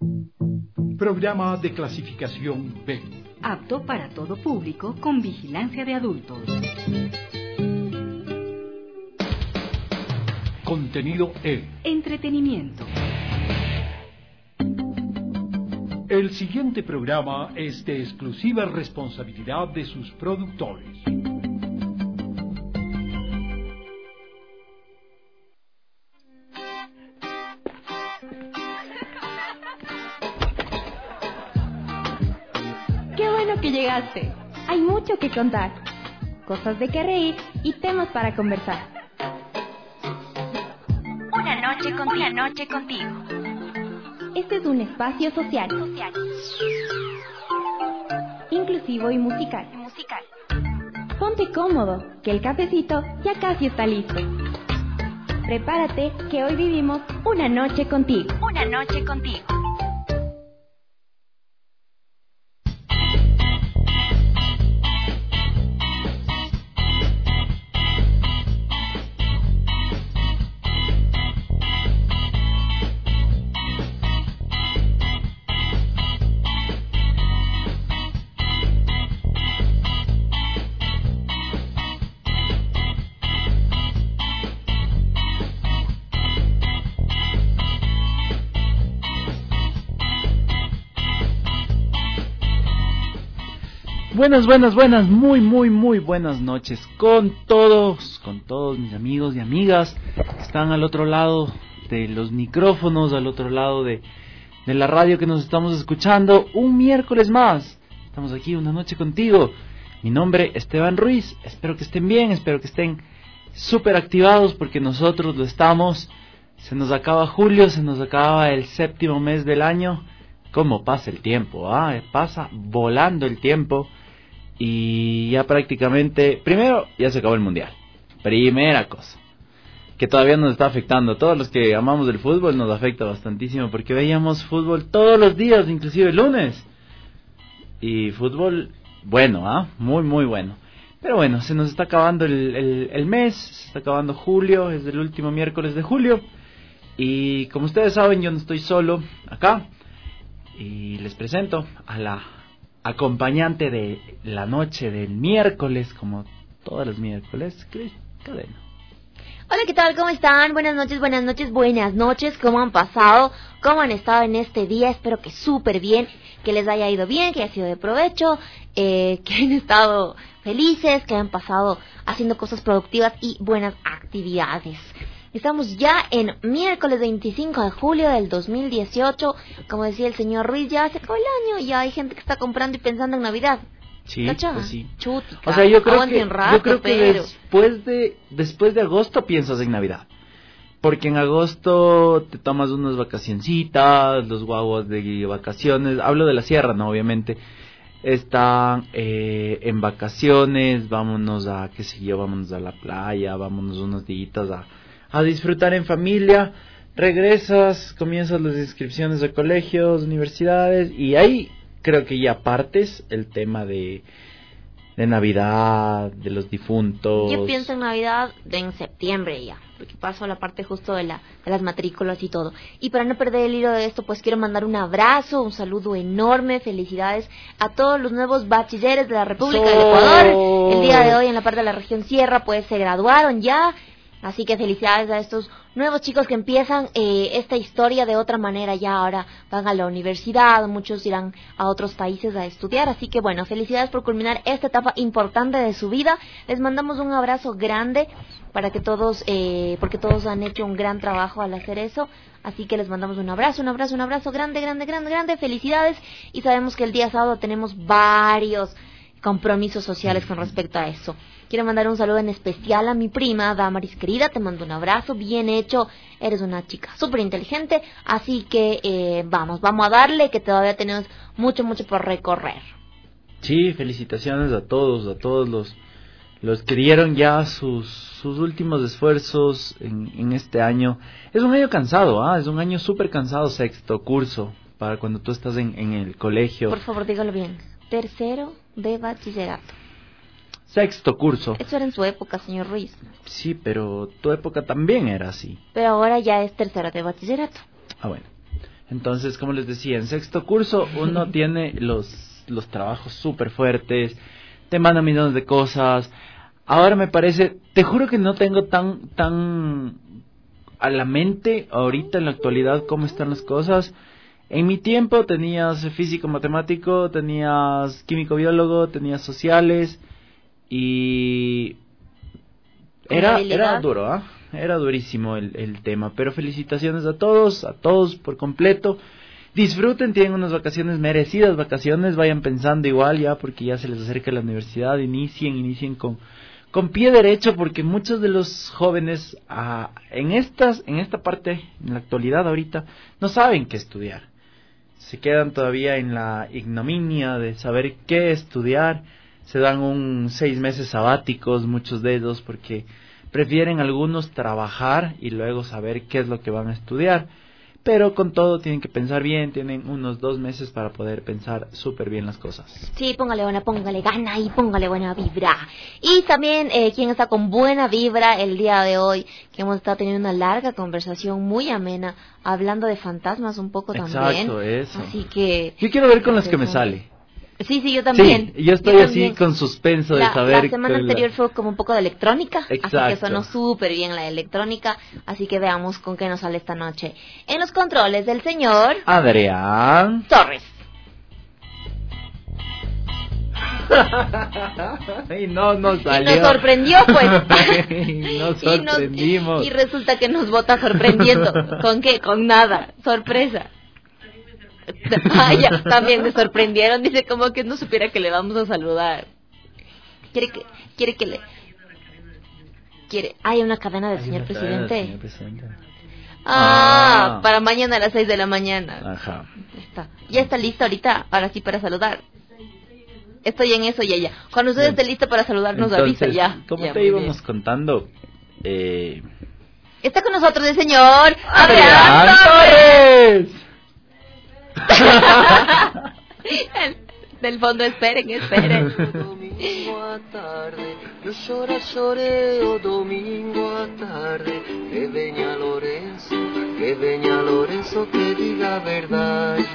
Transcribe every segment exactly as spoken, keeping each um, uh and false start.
Programa de clasificación B. Apto para todo público con vigilancia de adultos. Contenido E. Entretenimiento. El siguiente programa es de exclusiva responsabilidad de sus productores. ¡Qué bueno que llegaste! Hay mucho que contar, cosas de que reír y temas para conversar. Una noche contigo. Una noche contigo. Este es un espacio social, Social. inclusivo y musical. Musical. Ponte cómodo, que el cafecito ya casi está listo. Prepárate, que hoy vivimos una noche contigo. Una noche contigo. Buenas, buenas, buenas, muy, muy, muy buenas noches con todos, con todos mis amigos y amigas que están al otro lado de los micrófonos, al otro lado de, de la radio que nos estamos escuchando. Un miércoles más, estamos aquí una noche contigo. Mi nombre es Esteban Ruiz, espero que estén bien, espero que estén súper activados porque nosotros lo estamos. Se nos acaba julio, se nos acaba el séptimo mes del año. ¿Cómo pasa el tiempo? Ah, pasa volando el tiempo. Y ya prácticamente, primero, ya se acabó el mundial. Primera cosa, que todavía nos está afectando. Todos los que amamos el fútbol nos afecta bastantísimo, porque veíamos fútbol todos los días, inclusive el lunes. Y fútbol bueno, ¿ah? Muy, muy bueno. Pero bueno, se nos está acabando el, el, el mes, se está acabando julio, es el último miércoles de julio. Y como ustedes saben, yo no estoy solo acá. Y les presento a la acompañante de la noche del miércoles, como todos los miércoles, Cris Cadena. Hola, ¿qué tal? ¿Cómo están? Buenas noches, buenas noches, buenas noches. ¿Cómo han pasado? ¿Cómo han estado en este día? Espero que súper bien, que les haya ido bien, que haya sido de provecho, eh, que hayan estado felices, que hayan pasado haciendo cosas productivas y buenas actividades. Estamos ya en miércoles veinticinco de julio del dos mil dieciocho. Como decía el señor Ruiz, ya se acabó el año. Ya hay gente que está comprando y pensando en Navidad. Sí, ¿Cacha? pues sí. Chútica. O sea, yo creo Aguanten que, rato, yo creo que pero... después de después de agosto piensas en Navidad. Porque en agosto te tomas unas vacacioncitas, los guaguas de vacaciones. Hablo de la sierra, ¿no? Obviamente. Están eh, en vacaciones, vámonos a, qué sé yo, vámonos a la playa, vámonos unos días a... a disfrutar en familia, regresas, comienzas las inscripciones de colegios, universidades, y ahí creo que ya partes el tema de, de Navidad, de los difuntos. Yo pienso en Navidad de en septiembre ya, porque paso la parte justo de, la, de las matrículas y todo. Y para no perder el hilo de esto, pues quiero mandar un abrazo, un saludo enorme, felicidades a todos los nuevos bachilleres de la República ¡So! del Ecuador. El día de hoy en la parte de la región Sierra, pues se graduaron ya. Así que felicidades a estos nuevos chicos que empiezan eh, esta historia de otra manera. Ya ahora van a la universidad, muchos irán a otros países a estudiar. Así que bueno, felicidades por culminar esta etapa importante de su vida. Les mandamos un abrazo grande para que todos, eh, porque todos han hecho un gran trabajo al hacer eso. Así que les mandamos un abrazo, un abrazo, un abrazo grande, grande, grande, grande. Felicidades. Y sabemos que el día sábado tenemos varios compromisos sociales con respecto a eso. Quiero mandar un saludo en especial a mi prima, Damaris querida, te mando un abrazo, bien hecho, eres una chica súper inteligente, así que eh, vamos, vamos a darle, que todavía tenemos mucho, mucho por recorrer. Sí, felicitaciones a todos, a todos los, los que dieron ya sus, sus últimos esfuerzos en, en este año. Es un año cansado, ¿ah? Es un año súper cansado, sexto curso, para cuando tú estás en, en el colegio. Por favor, dígalo bien, tercero de bachillerato. Sexto curso. Eso era en su época, señor Ruiz. Sí, pero tu época también era así. Pero ahora ya es tercero de bachillerato. Ah, bueno. Entonces, como les decía, en sexto curso uno tiene los, los trabajos súper fuertes, te mandan millones de cosas. Ahora me parece, te juro que no tengo tan, tan a la mente ahorita en la actualidad cómo están las cosas. En mi tiempo tenías físico matemático, tenías químico biólogo, tenías sociales y era, era duro, ¿ah? ¿eh? Era durísimo el, el tema, pero felicitaciones a todos, a todos por completo. Disfruten, tienen unas vacaciones, merecidas vacaciones, vayan pensando igual ya porque ya se les acerca la universidad, inicien, inicien con, con pie derecho porque muchos de los jóvenes ah, en estas, en esta parte, en la actualidad ahorita, no saben qué estudiar. Se quedan todavía en la ignominia de saber qué estudiar, se dan un seis meses sabáticos, muchos de ellos, porque prefieren algunos trabajar y luego saber qué es lo que van a estudiar. Pero con todo tienen que pensar bien, tienen unos dos meses para poder pensar súper bien las cosas. Sí, póngale buena, póngale gana y póngale buena vibra. Y también, eh, quien está con buena vibra el día de hoy, que hemos estado teniendo una larga conversación muy amena, hablando de fantasmas un poco Exacto, también. Exacto, eso. Así que... Yo quiero ver con las que me sale. Sí, sí, yo también. Sí, yo estoy yo así también. con suspenso de la, saber... La semana anterior la... fue como un poco de electrónica, Exacto. Así que sonó súper bien la electrónica, así que veamos con qué nos sale esta noche. En los controles del señor... Adrián Torres. y no nos salió. Y nos sorprendió, pues. y nos sorprendimos. Y, nos, y resulta que nos vota sorprendiendo. ¿Con qué? Con nada. Sorpresa. Ah, ya, también me sorprendieron. Dice como que no supiera que le vamos a saludar. Quiere que, quiere que le... Quiere... Hay una cadena del señor presidente. Del señor presidente. Ah, Ah, para mañana a las seis de la mañana. Ajá. Ya está. Ya está listo ahorita, ahora sí para saludar. Estoy en eso ya, ya. Cuando usted esté listo para saludar, nos Entonces, avisa ya. Como ya, te íbamos bien. contando, eh... está con nosotros el señor Adrián Torres. Del fondo, esperen, esperen. Domingo a tarde, eu chora, chorei o domingo a tarde. Que venha Lourenço, que venha Lourenço, que diga a verdade.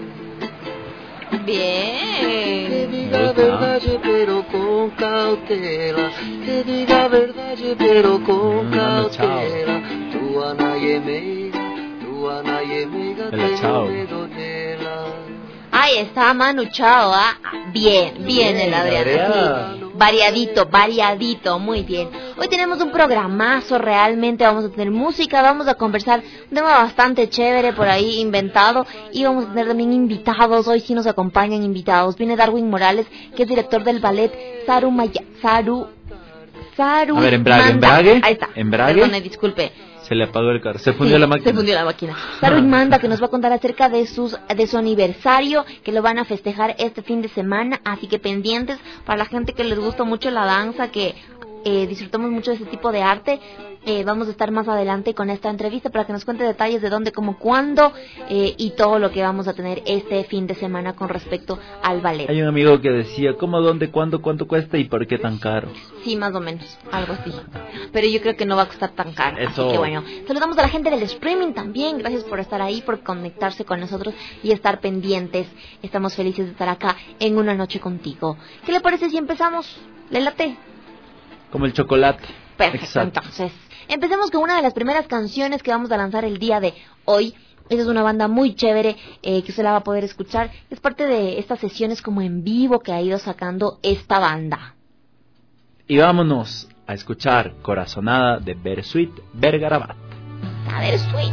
Bien. Que diga a verdade, pero com cautela. Que diga a verdade, pero com mm, cautela. Tua naie meiga, tua naie meiga, tenho medo dela. Ahí está Manu Chao, ¿ah? Bien, bien el Adrián, así, variadito, variadito, muy bien. Hoy tenemos un programazo realmente, vamos a tener música, vamos a conversar un tema bastante chévere por ahí inventado y vamos a tener también invitados, hoy sí nos acompañan invitados. Viene Darwin Morales, que es director del ballet Saru Maya, Saru, Saru A ver, embrague, embrague, ahí está, embrague. Perdone, disculpe. Se le apagó el carro, se fundió sí, la máquina. Se fundió la máquina. Saru Manda, que nos va a contar acerca de sus de su aniversario, que lo van a festejar este fin de semana, así que pendientes para la gente que les gusta mucho la danza, que eh, disfrutamos mucho de ese tipo de arte. Eh, vamos a estar más adelante con esta entrevista para que nos cuente detalles de dónde, cómo, cuándo eh, y todo lo que vamos a tener este fin de semana con respecto al ballet. Hay un amigo que decía, ¿cómo, dónde, cuándo, cuánto cuesta y por qué tan caro? Sí, más o menos, algo así. Pero yo creo que no va a costar tan caro. Eso. Así que bueno, saludamos a la gente del streaming también. Gracias por estar ahí, por conectarse con nosotros y estar pendientes. Estamos felices de estar acá en Una Noche Contigo. ¿Qué le parece si empezamos? ¿Le late? Como el chocolate. Perfecto, Exacto. Entonces, empecemos con una de las primeras canciones que vamos a lanzar el día de hoy. Esa es una banda muy chévere eh, que usted la va a poder escuchar. Es parte de estas sesiones como en vivo que ha ido sacando esta banda. Y vámonos a escuchar Corazonada de Bersuit Vergarabat. A ver, sweet.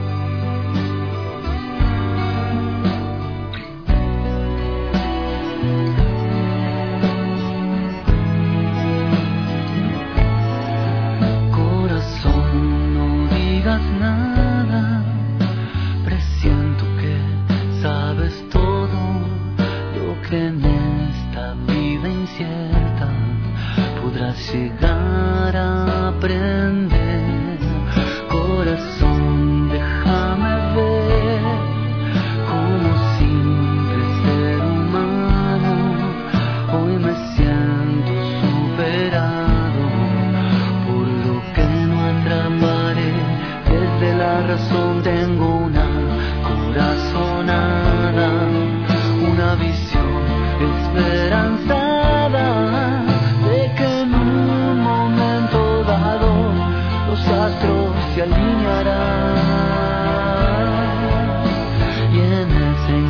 Nada, presiento que sabes todo lo que en esta vida incierta podrás llegar a aprender. Corazón, déjame ver como simple ser humano. Hoy me siento superado por lo que no atraparé. Desde la razón tengo una corazón.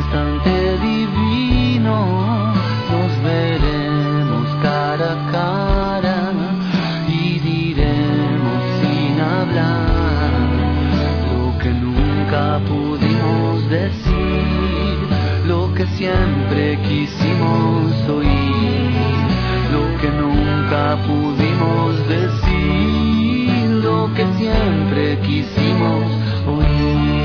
instante divino nos veremos cara a cara y diremos sin hablar lo que nunca pudimos decir, lo que siempre quisimos oír, lo que nunca pudimos decir, lo que siempre quisimos oír.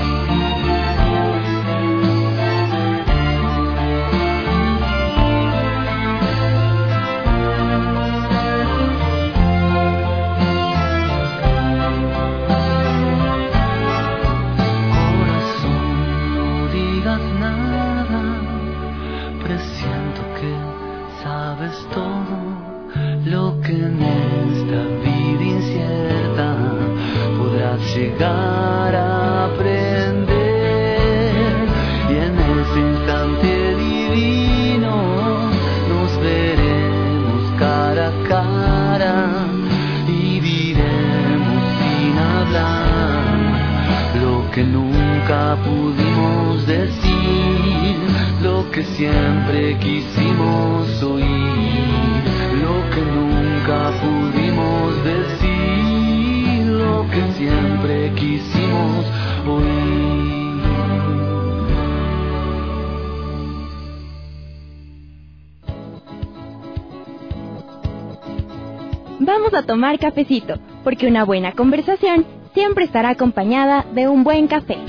Lo que en esta vida incierta podrás llegar a aprender, y en ese instante divino nos veremos cara a cara y diremos sin hablar lo que nunca pudimos decir, lo que siempre quisimos oír, lo que nunca pudimos decir, lo que siempre quisimos oír. Vamos a tomar cafecito, porque una buena conversación siempre estará acompañada de un buen café.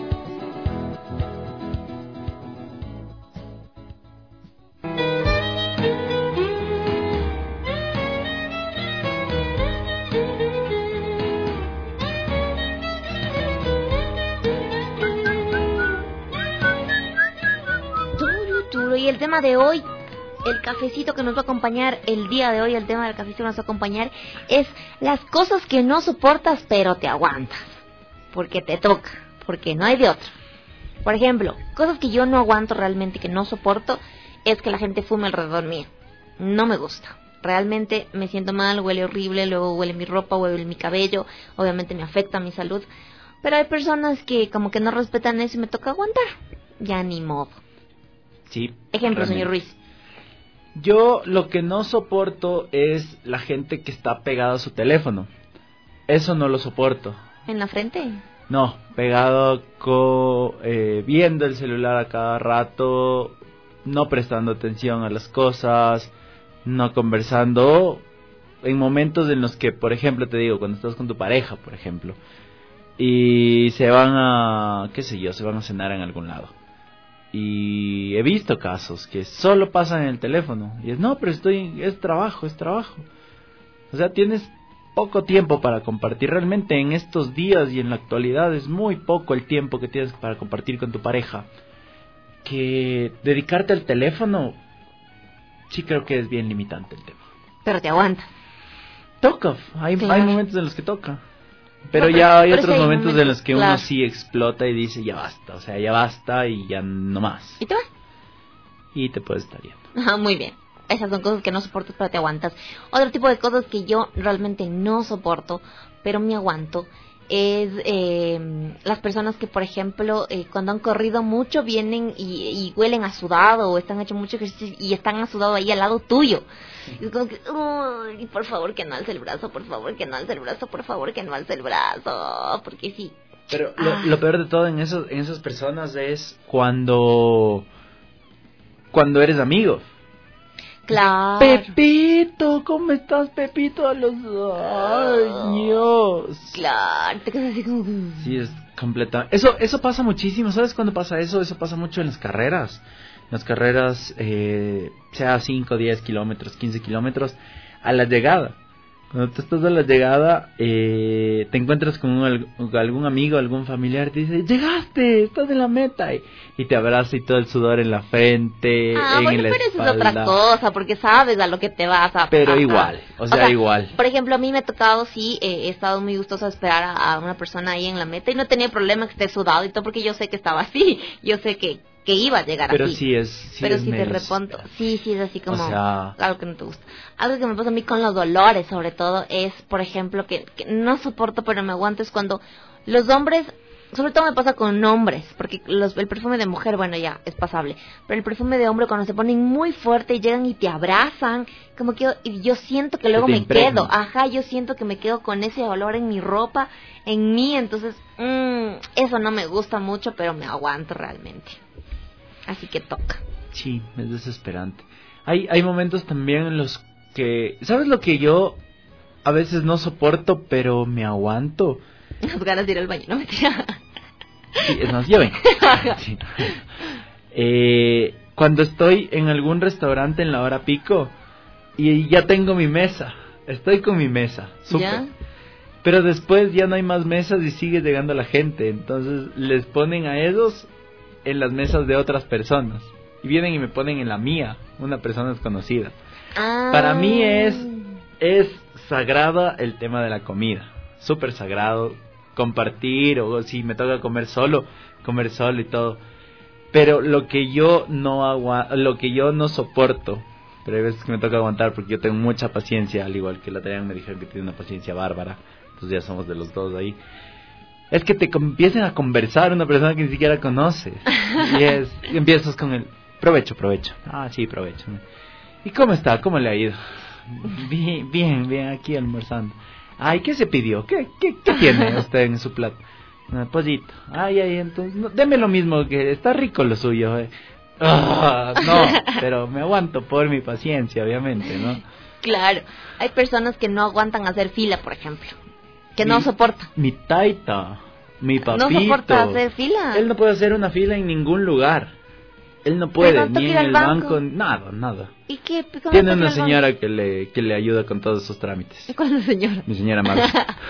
Y el tema de hoy, el cafecito que nos va a acompañar el día de hoy, el tema del cafecito que nos va a acompañar es las cosas que no soportas pero te aguantas, porque te toca, porque no hay de otra. Por ejemplo, cosas que yo no aguanto realmente, que no soporto, es que la gente fume alrededor mío. No me gusta. Realmente me siento mal, huele horrible, luego huele mi ropa, huele mi cabello, obviamente me afecta mi salud. Pero hay personas que como que no respetan eso y me toca aguantar. Ya ni modo. Sí. Ejemplo, realmente. señor Ruiz. Yo lo que no soporto es la gente que está pegada a su teléfono. Eso no lo soporto. ¿En la frente? No, pegado co, eh, viendo el celular a cada rato, no prestando atención a las cosas, no conversando. En momentos en los que, por ejemplo, te digo, cuando estás con tu pareja, por ejemplo, y se van a, qué sé yo, se van a cenar en algún lado. Y he visto casos que solo pasan en el teléfono. Y es, no, pero estoy, es trabajo, es trabajo. O sea, tienes poco tiempo para compartir. Realmente en estos días y en la actualidad es muy poco el tiempo que tienes para compartir con tu pareja. Que dedicarte al teléfono, sí creo que es bien limitante el tema. Pero te aguanta. Toca, hay, Claro. hay momentos en los que toca. Pero No, pero- ya hay pero otros sí hay momentos, momentos, en los que claro. uno sí explota y dice ya basta, o sea, ya basta y ya no más. ¿Y te vas? Y te puedes estar yendo. Ah, muy bien. Esas son cosas que no soportas pero te aguantas. Otro tipo de cosas que yo realmente no soporto, pero me aguanto, es eh, las personas que, por ejemplo, eh, cuando han corrido mucho vienen y, y huelen a sudado o están hecho mucho ejercicio y están a sudado ahí al lado tuyo. Y es como que, uy, por favor que no alce el brazo, por favor que no alce el brazo, por favor que no alce el brazo, porque sí. Pero lo, Ah. lo peor de todo en, esos, en esas personas es cuando cuando eres amigo. Claro. Pepito, ¿cómo estás, Pepito? A los años. Claro, te quedas así como... Sí, es completa. Eso, eso pasa muchísimo. ¿Sabes cuándo pasa eso? Eso pasa mucho en las carreras. Las carreras, eh, sea cinco, diez kilómetros, quince kilómetros, a la llegada. Cuando tú estás a la llegada, eh, te encuentras con un, algún amigo, algún familiar, te dice, llegaste, estás en la meta, y, y te abraza y todo el sudor en la frente, Ah, en bueno, la pero eso es espalda. otra cosa, porque sabes a lo que te vas a... Pero a- a- igual, o sea, igual. Por ejemplo, a mí me ha tocado, sí, eh, he estado muy gustosa de esperar a, a una persona ahí en la meta y no tenía problema que esté sudado y todo, porque yo sé que estaba así, yo sé que, que iba a llegar Pero así. sí es, sí pero es si de medio repente, desesperante. sí, sí, es así como O sea- algo que no te gusta. Algo que me pasa a mí con los dolores, sobre todo, es, por ejemplo, que, que no soporto, pero me aguanto, es cuando los hombres sobre todo me pasa con hombres, porque los, el perfume de mujer, bueno, ya, es pasable. Pero el perfume de hombre, cuando se ponen muy fuerte y llegan y te abrazan, como que yo, y yo siento que luego me impregna. quedo, ajá, yo siento que me quedo con ese olor en mi ropa, en mí, entonces, mmm, eso no me gusta mucho, pero me aguanto realmente. Así que toca. Sí, es desesperante. Hay, hay momentos también en los que, ¿sabes lo que yo a veces no soporto, pero me aguanto? Las ganas de ir al baño, no me tira. Sí, nos lleven. Sí. Eh, cuando estoy en algún restaurante en la hora pico y ya tengo mi mesa, estoy con mi mesa, súper. ¿Ya? Pero después ya no hay más mesas y sigue llegando la gente, entonces les ponen a esos en las mesas de otras personas y vienen y me ponen en la mía, una persona desconocida. Ah. Para mí es es sagrada el tema de la comida, súper sagrado. Compartir, o si me toca comer solo, comer solo y todo. Pero lo que yo no agua, lo que yo no soporto, pero hay veces que me toca aguantar porque yo tengo mucha paciencia, al igual que la Adrián me dijeron que tiene una paciencia bárbara, entonces ya somos de los dos ahí. Es que te empiecen a conversar una persona que ni siquiera conoces. Y es, y empiezas con el provecho, provecho. Ah, sí, provecho. ¿Y cómo está? ¿Cómo le ha ido? Bien, bien, bien, aquí almorzando. Ay, ¿qué se pidió? ¿Qué, qué, qué tiene usted en su plato? Un pollito. Ay, ay, entonces, no, deme lo mismo, que está rico lo suyo. Eh. Oh, no, pero me aguanto por mi paciencia, obviamente, ¿no? Claro, hay personas que no aguantan hacer fila, por ejemplo, que mi, no soportan. Mi taita, mi papito. No soporta hacer fila. Él no puede hacer una fila en ningún lugar. Él no puede, ni en el banco? banco, nada, nada. ¿Y qué? Tiene una señora que le que le ayuda con todos esos trámites. ¿Y cuál es la señora? Mi señora madre.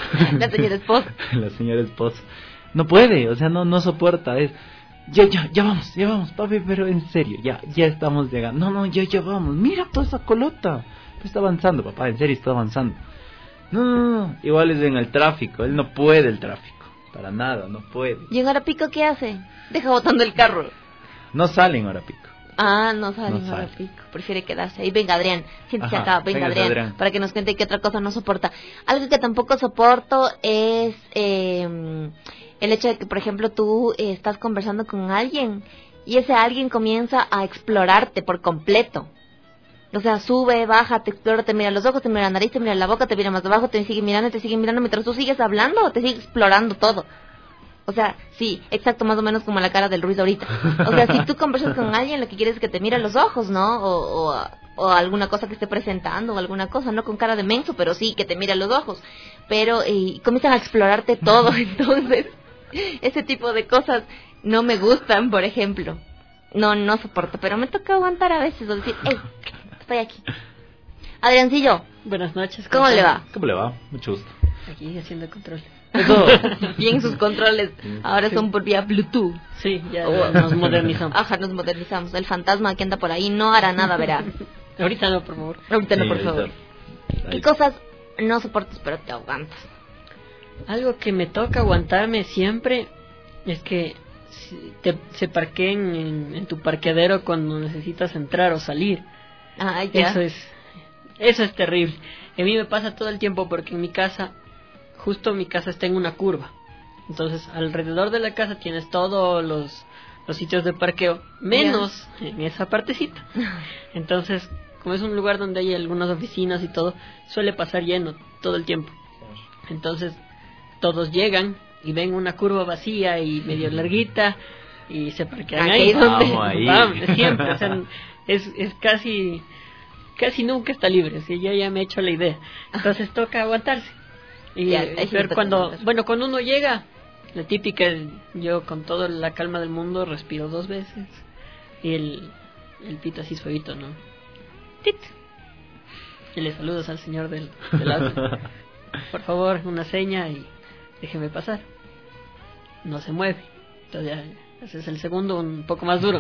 La señora esposa. La señora esposa. No puede, o sea, no no soporta, es... Ya, ya, ya vamos, ya vamos, papi, pero en serio, ya, ya estamos llegando. No, no, ya, ya vamos, mira toda esa colota. Está avanzando, papá, en serio, está avanzando. No, no, no, igual es en el tráfico, él no puede el tráfico, para nada, no puede. ¿Y en hora pico qué hace? Deja botando el carro. No sale en hora pico. Ah, no sale no en hora pico, prefiere quedarse ahí. Venga, Adrián, siéntese Ajá, acá, venga, Adrián, Adrián, para que nos cuente qué otra cosa no soporta. Algo que tampoco soporto es eh, el hecho de que, por ejemplo, tú eh, estás conversando con alguien y ese alguien comienza a explorarte por completo. O sea, sube, baja, te explora, te mira los ojos, te mira la nariz, te mira la boca, te mira más abajo, te sigue mirando, te sigue mirando mientras tú sigues hablando, te sigue explorando todo. O sea, sí, exacto, más o menos como la cara del Ruiz ahorita. O sea, si tú conversas con alguien, lo que quieres es que te mire a los ojos, ¿no? O, o, o alguna cosa que esté presentando, o alguna cosa, no con cara de menso, pero sí, que te mire a los ojos. Pero eh, comienzan a explorarte todo, entonces, ese tipo de cosas no me gustan, por ejemplo. No, no soporto, pero me toca aguantar a veces, o decir, hey, estoy aquí. Adriancillo. Buenas noches. ¿Cómo, ¿Cómo le va? ¿Cómo le va? Mucho gusto. Aquí haciendo control. Eso. Bien, sus controles ahora sí. Son por vía Bluetooth. Sí, ya oh. nos modernizamos. Ajá, nos modernizamos. El fantasma que anda por ahí no hará nada, verá. Ahorita no, por favor. Ahorita sí, no, por favor. Ahí. ¿Qué cosas no soportas pero te aguantas? Algo que me toca aguantarme siempre es que te, se parqueen en, en tu parqueadero cuando necesitas entrar o salir. Ah, ya. Eso es, eso es terrible. A mí me pasa todo el tiempo porque en mi casa... Justo mi casa está en una curva. Entonces, alrededor de la casa tienes todos los, los sitios de parqueo, menos yeah. en esa partecita. Entonces, como es un lugar donde hay algunas oficinas y todo, suele pasar lleno todo el tiempo. Entonces, todos llegan y ven una curva vacía y medio larguita y se parquean ahí. Vamos ahí. Vamos, siempre. O sea, es, es casi, casi nunca está libre. ¿Sí? Yo ya me he hecho la idea. Entonces, toca aguantarse. Y ya, ver cuando, bueno, cuando uno llega, la típica, yo con toda la calma del mundo respiro dos veces y el, el pito así suavito, ¿no? ¡Tit! Y le saludas al señor del, del auto. Por favor, una seña y déjeme pasar. No se mueve. Entonces ya haces el segundo un poco más duro.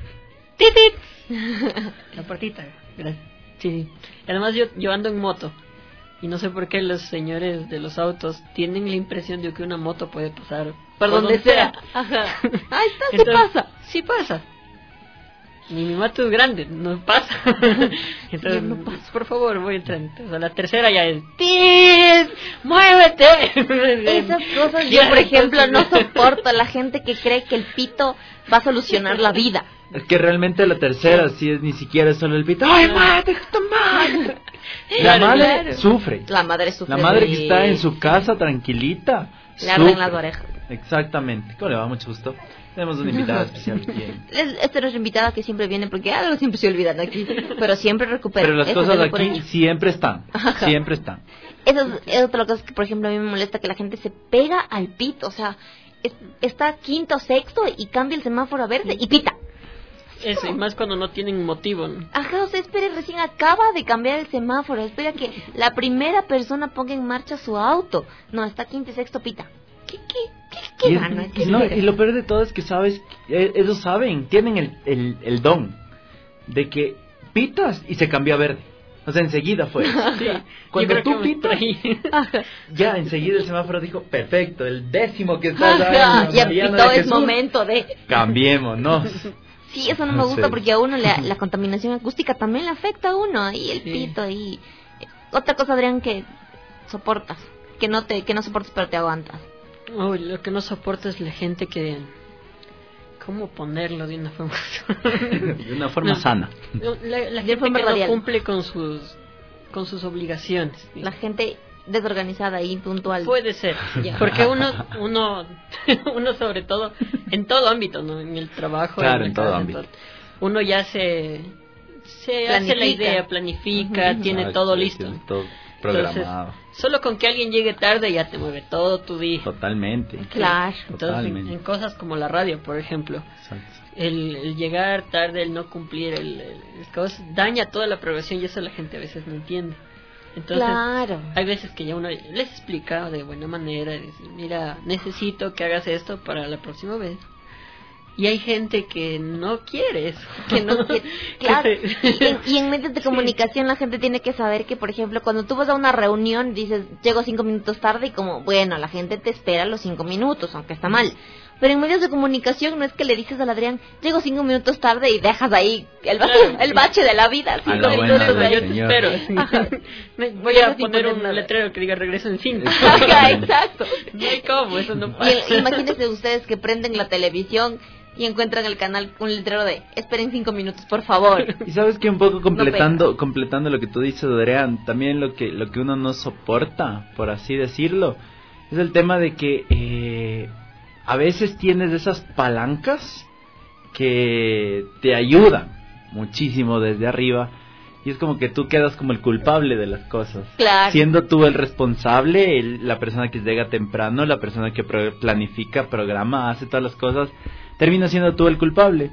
¡Tit! La puertita. Gracias. Sí. Además yo, yo ando en moto. Y no sé por qué los señores de los autos tienen la impresión de que una moto puede pasar por, por donde sea. sea. Ajá. Ah, está, sí pasa. Sí pasa. ni mi mato es grande, no pasa. Entonces, no pasa. Por favor, voy a entrar. Entonces, a la tercera ya es, ¡Tis! ¡Muévete! Esas cosas yo, por ejemplo, no soporto a la gente que cree que el pito va a solucionar la vida. Es que realmente la tercera sí es ni siquiera es solo el pito. ¡Ay, madre, tu madre! La madre claro. sufre. La madre sufre. La madre que está en su casa tranquilita. Le arden las orejas. Exactamente. ¿Cómo le va? Mucho gusto. Tenemos una invitada especial aquí. Esta es nuestra invitada que siempre viene porque algo siempre se olvidan aquí, pero siempre recupera. Pero las Eso cosas aquí siempre están, Ajá. siempre están. Eso es, es otra cosa que, por ejemplo, a mí me molesta, que la gente se pega al pito, o sea, es, está quinto o sexto y cambia el semáforo a verde y pita. Eso, y más cuando no tienen motivo, ¿no? Ajá, o sea, espere, recién acaba de cambiar el semáforo, espera que la primera persona ponga en marcha su auto. No, está quinto y sexto, pita. ¿Qué, qué, qué, qué y, gana? ¿Qué no, y lo peor de todo es que, ¿sabes? Ellos saben, tienen el, el, el don de que pitas y se cambia a verde. O sea, enseguida fue. Sí, cuando tú pitas, ya enseguida el semáforo dijo, perfecto, el décimo que está dando. Ya pitó, es momento de... Cambiémonos. Sí, eso no me gusta porque a uno la, la contaminación acústica también le afecta a uno. Y el sí. pito y... Otra cosa, Adrián, que soportas, que no te que no soportas pero te aguantas. Oh, lo que no soporto es la gente que... ¿Cómo ponerlo de una forma de una forma no, sana? La, la gente que radial. no cumple con sus con sus obligaciones. ¿Sí? La gente desorganizada y impuntual. Puede ser, porque uno uno uno sobre todo en todo ámbito, ¿no? En el trabajo, claro, en, en todo casa, ámbito. En todo, uno ya se se planifica. hace la idea, planifica, uh-huh. tiene ah, todo listo. Tiene todo programado. Entonces, solo con que alguien llegue tarde ya te mueve todo tu día. Totalmente. Claro. Entonces, Totalmente. En, en cosas como la radio, por ejemplo, el, el llegar tarde, el no cumplir, el, el, el cosas, daña toda la progresión y eso la gente a veces no entiende. Entonces, claro. hay veces que ya uno les explica de buena manera, dice, mira, necesito que hagas esto para la próxima vez. Y hay gente que no quiere eso. Que no quiere. Claro. Y en, y en medios de comunicación sí. la gente tiene que saber que, por ejemplo, cuando tú vas a una reunión, dices, llego cinco minutos tarde y como, bueno, la gente te espera los cinco minutos, aunque está mal. Pero en medios de comunicación no es que le dices al Adrián, llego cinco minutos tarde y dejas ahí el, claro. el bache de la vida. Cinco minutos de yo te espero. Voy a poner un nada. letrero que diga regreso en cinco. Ajá, exacto. No hay cómo, eso no pasa. Y, imagínense ustedes que prenden la televisión y encuentran el canal un letrero de esperen cinco minutos, por favor. Y sabes que un poco completando no completando lo que tú dices, Adrián, también lo que lo que uno no soporta, por así decirlo, es el tema de que eh, a veces tienes esas palancas que te ayudan muchísimo desde arriba y es como que tú quedas como el culpable de las cosas. Claro. Siendo tú el responsable, el, la persona que llega temprano, la persona que pro, planifica, programa, hace todas las cosas, termina siendo tú el culpable.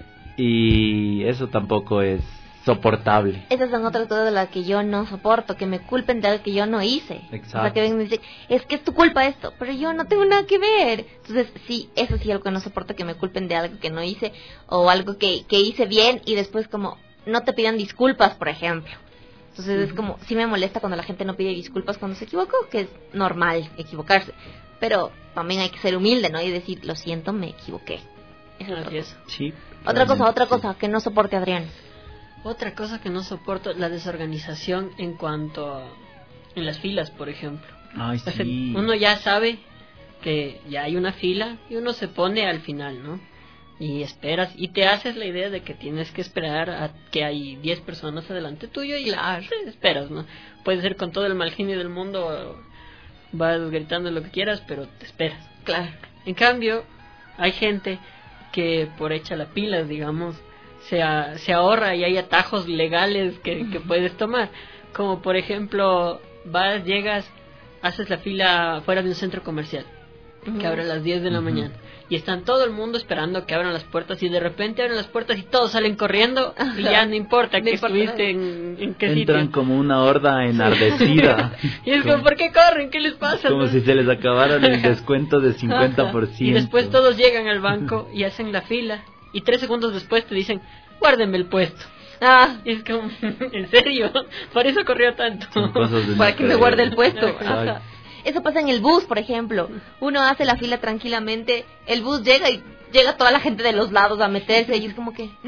Y eso tampoco es soportable. Esas son otras cosas de las que yo no soporto, que me culpen de algo que yo no hice. Exacto. O sea, que vengan y me dicen, es que es tu culpa esto, pero yo no tengo nada que ver. Entonces, sí, eso sí es algo que no soporto, que me culpen de algo que no hice, o algo que, que hice bien y después como no te pidan disculpas, por ejemplo. Entonces uh-huh. es como, sí me molesta cuando la gente no pide disculpas cuando se equivocó, que es normal equivocarse. Pero también hay que ser humilde, ¿no? Y decir, lo siento, me equivoqué. Eso es Así es. Sí, otra cosa, otra sí. cosa que no soporte, Adrián. Otra cosa que no soporto, la desorganización en cuanto a, en las filas, por ejemplo. Ay, sí. O sea, uno ya sabe que ya hay una fila y uno se pone al final, ¿no? Y esperas, y te haces la idea de que tienes que esperar a que hay diez personas adelante tuyo y claro, esperas, ¿no? Puede ser con todo el mal genio del mundo, vas gritando lo que quieras, pero te esperas. Claro. En cambio, hay gente que por hecha la pila, digamos, se, a, se ahorra y hay atajos legales que, que puedes tomar. Como por ejemplo, vas, llegas, haces la fila fuera de un centro comercial, uh-huh. que abre a las diez de la uh-huh. mañana. Y están todo el mundo esperando que abran las puertas y de repente abren las puertas y todos salen corriendo y ya no importa que estuviste en, en qué sitio. Entran como una horda enardecida. Y es como, como, ¿por qué corren? ¿Qué les pasa? Como ¿no? si se les acabara el descuento de cincuenta por ciento. Y después todos llegan al banco y hacen la fila y tres segundos después te dicen, guárdenme el puesto. Ah, y es como, ¿en serio? Por eso corrió tanto. Para que me guarde el puesto. Ajá. Eso pasa en el bus, por ejemplo. Uno hace la fila tranquilamente, el bus llega y llega toda la gente de los lados a meterse y es como que, no,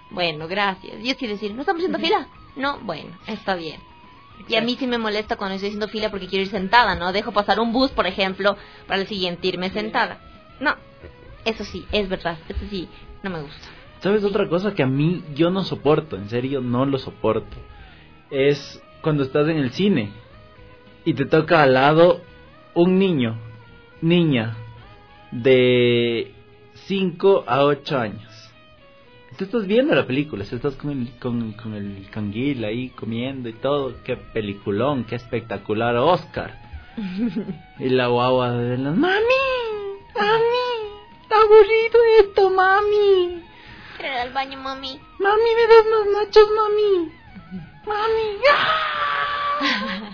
bueno, gracias. Yo sí decir, ¿no estamos haciendo fila? No, bueno, está bien. Y a mí sí me molesta cuando estoy haciendo fila porque quiero ir sentada, ¿no? Dejo pasar un bus, por ejemplo, para el siguiente irme sentada. No, eso sí, es verdad, eso sí, no me gusta. ¿Sabes otra cosa que a mí yo no soporto? En serio, no lo soporto. Es cuando estás en el cine y te toca al lado un niño, niña, de cinco a ocho años. Tú estás viendo la película, estás con el, con, con el canguil ahí comiendo y todo. Qué peliculón, qué espectacular Oscar. Y la guagua de las, mami, mami, está aburrido esto, mami. Quiero ir al baño, mami. Mami, me das unos nachos, mami. Mami. ¡Ah!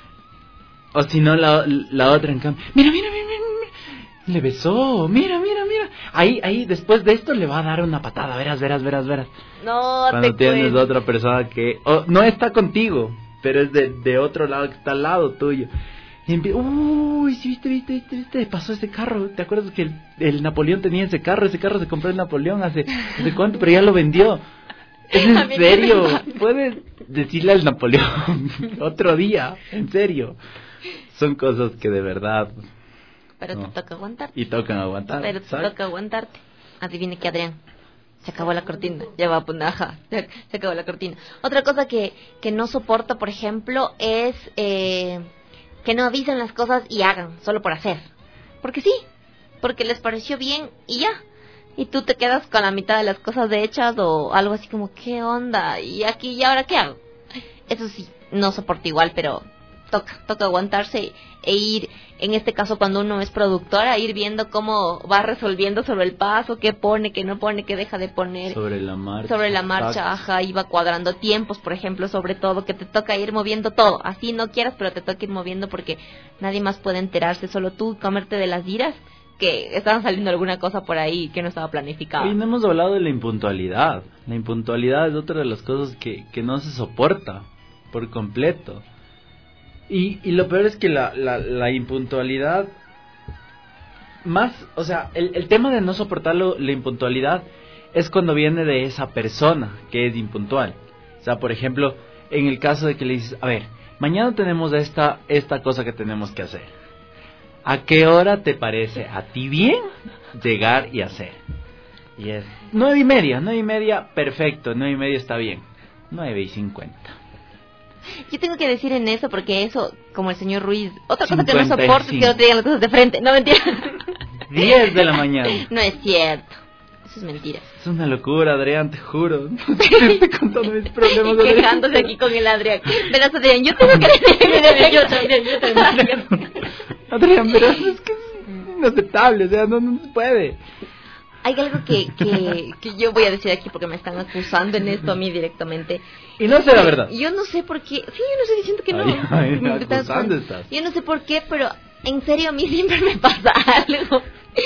O si no, la, la otra en cambio, mira, mira, mira, mira, mira. Le besó, mira, mira, mira. Ahí, ahí, después de esto le va a dar una patada, verás, verás, verás, verás. No, cuando te tienes cuento. otra persona que oh, no está contigo, pero es de, de otro lado, que está al lado tuyo. Y empieza, uy, sí, viste, viste, viste, viste, pasó ese carro. ¿Te acuerdas que el, el Napoleón tenía ese carro? Ese carro se compró el Napoleón hace, hace cuánto, pero ya lo vendió. ¿Es en serio? ¿Puedes decirle al Napoleón otro día? En serio. Son cosas que de verdad... Pero no. te toca aguantarte. Y tocan aguantar. Pero te ¿sabes? toca aguantarte. Adivine que Adrián. Se acabó la cortina. Ya va a poner, ajá. Se, se acabó la cortina. Otra cosa que, que no soporto, por ejemplo, es eh, que no avisen las cosas y hagan, solo por hacer. Porque sí. Porque les pareció bien y ya. Y tú te quedas con la mitad de las cosas de hechas o algo así como, ¿qué onda? ¿Y aquí y ahora qué hago? Eso sí, no soporto igual, pero toca, toca aguantarse e ir, en este caso cuando uno es productora, ir viendo cómo va resolviendo sobre el paso, qué pone, qué no pone, qué deja de poner. Sobre la marcha. Sobre la marcha, ajá, iba cuadrando tiempos, por ejemplo, sobre todo, que te toca ir moviendo todo. Así no quieras, pero te toca ir moviendo porque nadie más puede enterarse, solo tú comerte de las iras que estaban saliendo alguna cosa por ahí que no estaba planificada. Y no hemos hablado de la impuntualidad. La impuntualidad es otra de las cosas que, que no se soporta por completo. Y, y lo peor es que la, la, la impuntualidad, más, o sea, el, el tema de no soportarlo, la impuntualidad, es cuando viene de esa persona que es impuntual. O sea, por ejemplo, en el caso de que le dices, a ver, mañana tenemos esta, esta cosa que tenemos que hacer. ¿A qué hora te parece a ti bien llegar y hacer? Y es nueve y media, nueve y media, perfecto, nueve y media está bien. Nueve y cincuenta. Yo tengo que decir en eso, porque eso, como el señor Ruiz, otra cosa que no soporto es que no te digan las cosas de frente. No, mentira. diez de la mañana. No es cierto. Eso es mentira. Es una locura, Adrián, te juro. Estoy contando mis problemas. Y quejándose aquí con el Adrián. Verás, Adrián, yo tengo que decir... yo también, yo también. Adrián, verás, es que es inaceptable, o sea, no, no se puede. Hay algo que, que, que yo voy a decir aquí porque me están acusando en esto a mí directamente. Y no sé la verdad. Yo no sé por qué. Sí, yo no estoy diciendo que no. Ay, ay, Me acusando estás... estás. Yo no sé por qué, pero en serio a mí siempre me pasa algo.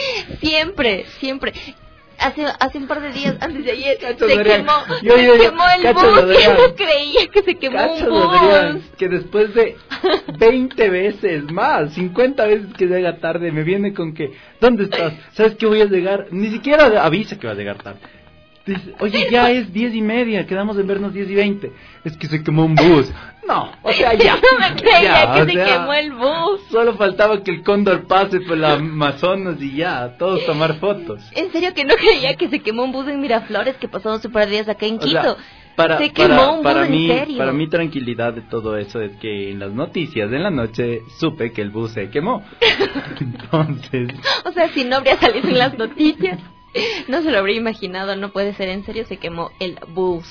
Siempre, siempre. Hace, hace un par de días, antes de ayer, Cachos, se Adrián. quemó, Yo, yo, yo. se quemó el Cachos, bus. Adrián. Yo no creía que se quemó Cachos, un bus. Adrián, que después de veinte veces más, cincuenta veces que llega tarde, me viene con que, ¿dónde estás? ¿Sabes que voy a llegar? Ni siquiera avisa que va a llegar tarde. Dice, oye, ya es diez y media, quedamos en vernos diez y veinte. Es que se quemó un bus. No, o sea, ya. Yo no me creía ya, que o se sea, quemó el bus. Solo faltaba que el cóndor pase por la Amazonas y ya, todos tomar fotos. En serio que no creía que se quemó un bus en Miraflores, que pasó hace un par de días acá en O Quito. sea, para, se quemó para, un para bus, mí, en serio. Para mi tranquilidad de todo eso es que en las noticias de la noche supe que el bus se quemó. Entonces... O sea, si no habría salido en las noticias, no se lo habría imaginado, no puede ser, en serio se quemó el bus.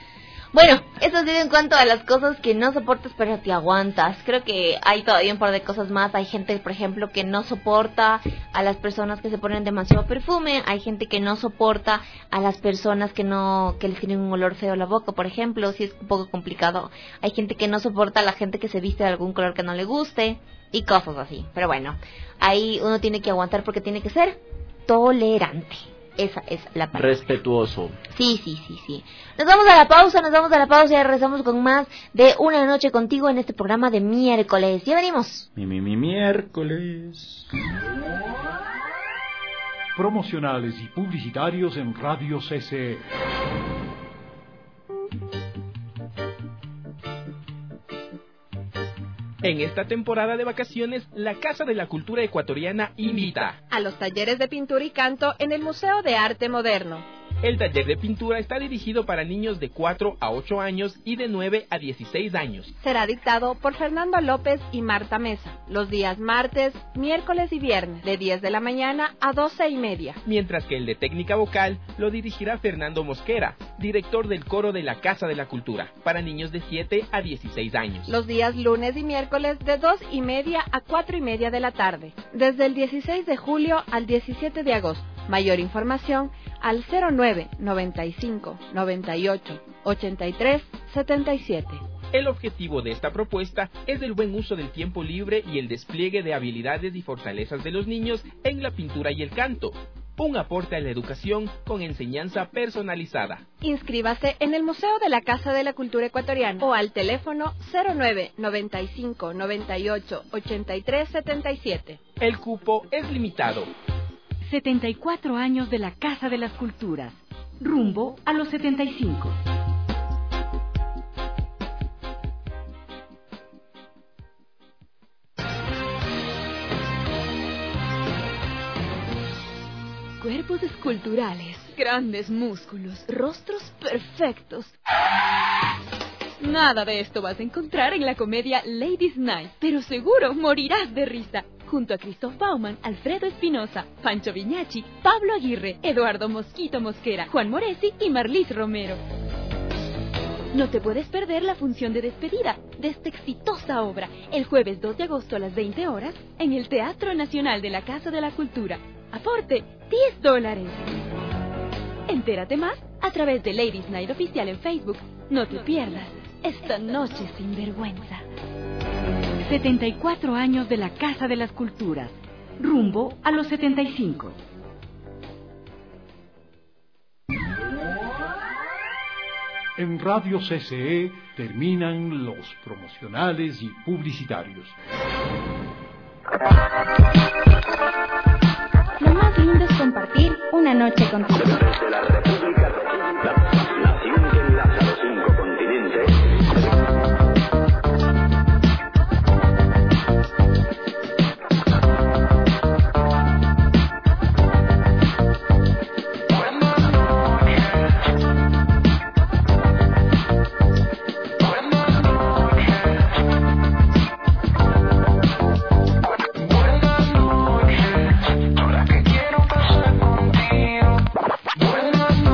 Bueno, eso ha sido en cuanto a las cosas que no soportas pero te aguantas. Creo que hay todavía un par de cosas más. Hay gente, por ejemplo, que no soporta a las personas que se ponen demasiado perfume. Hay gente que no soporta a las personas que no que les tienen un olor feo a la boca, por ejemplo. Sí es un poco complicado. Hay gente que no soporta a la gente que se viste de algún color que no le guste y cosas así. Pero bueno, ahí uno tiene que aguantar porque tiene que ser tolerante. Esa es la palabra. Respetuoso. Sí, sí, sí, sí. Nos vamos a la pausa, nos vamos a la pausa y regresamos con más de Una Noche Contigo en este programa de miércoles. Ya venimos. Mi, mi, mi miércoles. Promocionales y publicitarios en Radio C C. En esta temporada de vacaciones, la Casa de la Cultura Ecuatoriana invita a los talleres de pintura y canto en el Museo de Arte Moderno. El taller de pintura está dirigido para niños de cuatro a ocho años y de nueve a dieciséis años. Será dictado por Fernando López y Marta Mesa, los días martes, miércoles y viernes, de diez de la mañana a doce y media. Mientras que el de técnica vocal lo dirigirá Fernando Mosquera, director del coro de la Casa de la Cultura, para niños de siete a dieciséis años. Los días lunes y miércoles de dos y media a cuatro y media de la tarde, desde el dieciséis de julio al diecisiete de agosto. Mayor información al cero nueve noventa y cinco noventa y ocho ochenta y tres setenta y siete. El objetivo de esta propuesta es el buen uso del tiempo libre y el despliegue de habilidades y fortalezas de los niños en la pintura y el canto. Un aporte a la educación con enseñanza personalizada. Inscríbase en el Museo de la Casa de la Cultura Ecuatoriana o al teléfono cero nueve noventa y cinco noventa y ocho ochenta y tres setenta y siete. El cupo es limitado. setenta y cuatro años de la Casa de las Culturas, rumbo a los setenta y cinco. Cuerpos esculturales, grandes músculos, rostros perfectos. Nada de esto vas a encontrar en la comedia Ladies Night, pero seguro morirás de risa. Junto a Christoph Baumann, Alfredo Espinosa, Pancho Viñachi, Pablo Aguirre, Eduardo Mosquito Mosquera, Juan Moresi y Marlis Romero. No te puedes perder la función de despedida de esta exitosa obra el jueves dos de agosto a las veinte horas en el Teatro Nacional de la Casa de la Cultura. Aporte diez dólares. Entérate más a través de Ladies Night Oficial en Facebook. No te pierdas esta noche sin vergüenza. setenta y cuatro años de la Casa de las Culturas, rumbo a los setenta y cinco. En Radio C C E terminan los promocionales y publicitarios. Lo más lindo es compartir una noche contigo. Desde la República Dominicana, nación que enlaza los cinco continentes. Buenas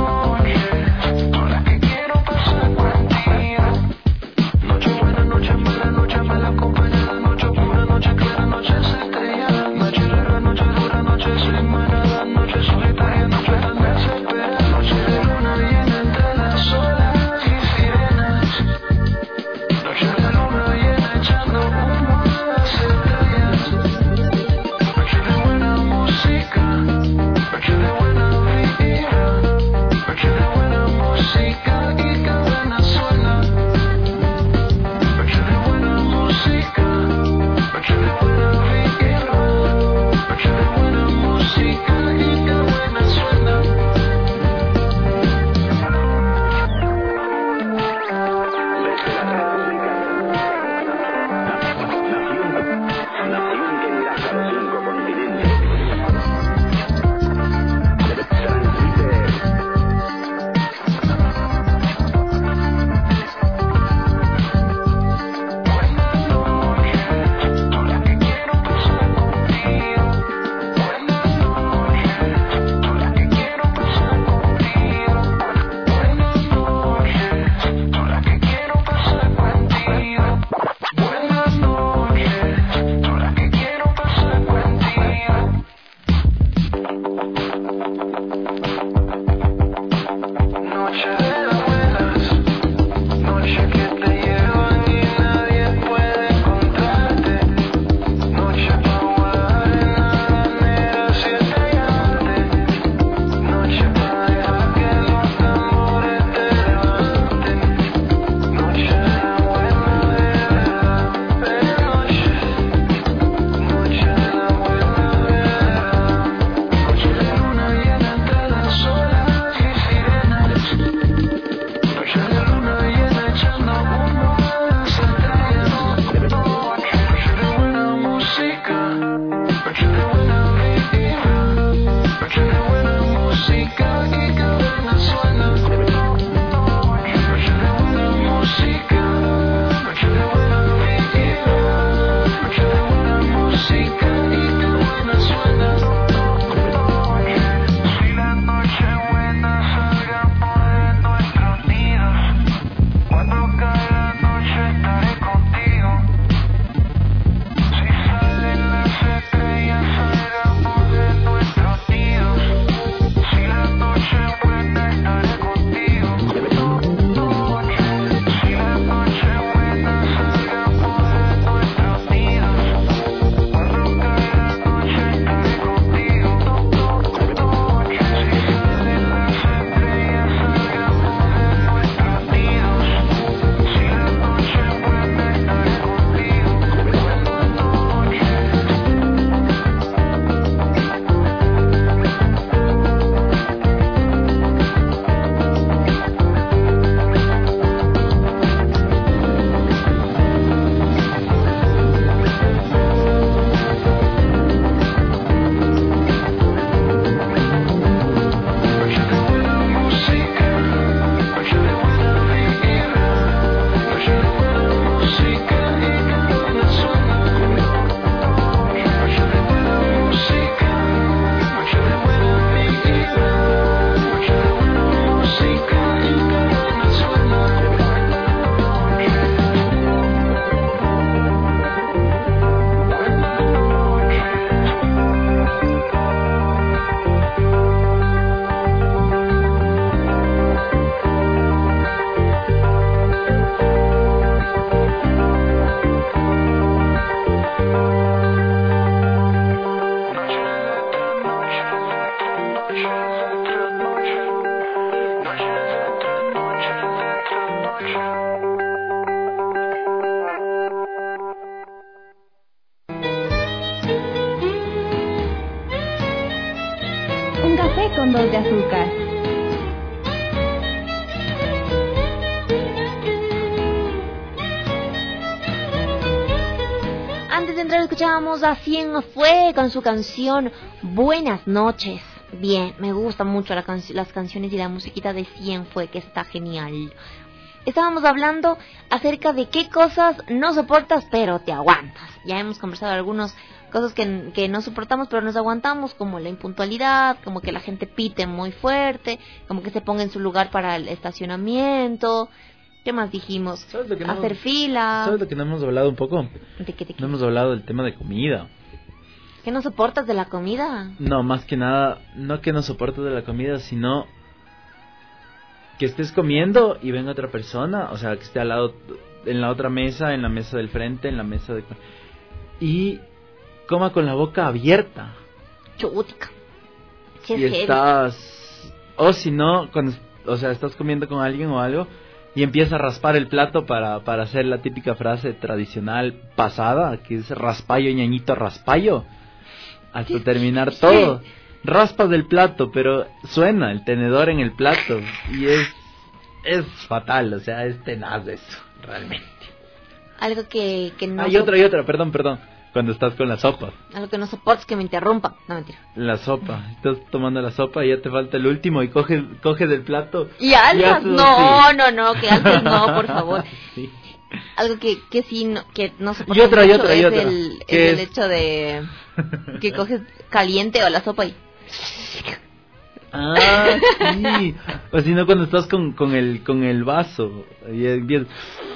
con dos de azúcar. Antes de entrar escuchábamos a Cien Fue con su canción Buenas Noches. Bien, me gustan mucho la can- las canciones y la musiquita de Cien Fue, que está genial. Estábamos hablando acerca de qué cosas no soportas pero te aguantas. Ya hemos conversado de algunas cosas que, que no soportamos pero nos aguantamos, como la impuntualidad, como que la gente pite muy fuerte, como que se ponga en su lugar para el estacionamiento. ¿Qué más dijimos? ¿Sabes lo que no Hacer hemos, fila. ¿Sabes lo que no hemos hablado un poco? ¿De qué, de qué? No hemos hablado del tema de comida. ¿Qué no soportas de la comida? No, más que nada, no que no soportes de la comida, sino que estés comiendo y venga otra persona, o sea, que esté al lado, en la otra mesa, en la mesa del frente, en la mesa de... y coma con la boca abierta. Chútica. Sí, Y es estás... o si no, cuando, o sea, estás comiendo con alguien o algo y empieza a raspar el plato para, para hacer la típica frase tradicional pasada, que es raspallo, ñañito, raspallo, hasta terminar todo. Raspas del plato, pero suena el tenedor en el plato y es es fatal, o sea, es tenaz eso, realmente. Algo que, que no... Hay otra y otra, perdón, perdón. Cuando estás con la sopa. Algo que no soportas que me interrumpa. No, mentira. La sopa. Estás tomando la sopa y ya te falta el último y coges, coges el plato. Y alzas, y no, no, no, que alzas no, por favor. Sí. Algo que, que sí, no, que no soportas Y otra, y mucho otra, y es otra. el, ¿Qué es el es? hecho de que coges caliente o la sopa y... Ah, sí. O si no, cuando estás con, con, el, con el vaso. Y empiezas...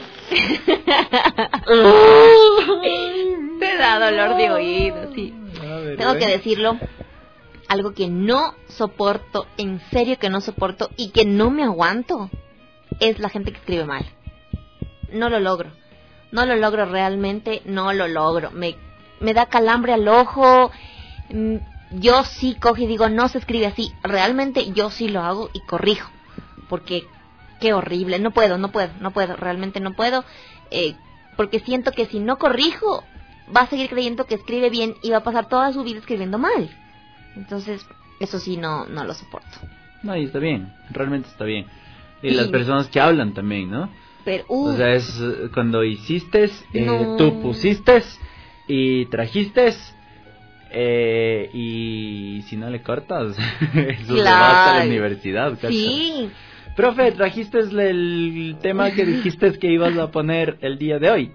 Te da dolor de oído, sí. Ver, Tengo ¿eh? que decirlo. Algo que no soporto, en serio que no soporto y que no me aguanto, es la gente que escribe mal. No lo logro. No lo logro realmente, no lo logro. Me, me da calambre al ojo. Mm, Yo sí cojo y digo, no se escribe así. Realmente yo sí lo hago y corrijo. Porque qué horrible. No puedo, no puedo, no puedo. Realmente no puedo. Eh, porque siento que si no corrijo, va a seguir creyendo que escribe bien y va a pasar toda su vida escribiendo mal. Entonces, eso sí no, no lo soporto. No, y está bien. Realmente está bien. Y Sí. las personas que hablan también, ¿no? Pero, uh, O sea, es eh, cuando hiciste, eh, No. tú pusiste y trajiste, eh, y si no le cortas, eso se va hasta la Claro. universidad. ¿cachas? sí. Profe, trajiste el, el tema que dijiste que ibas a poner el día de hoy.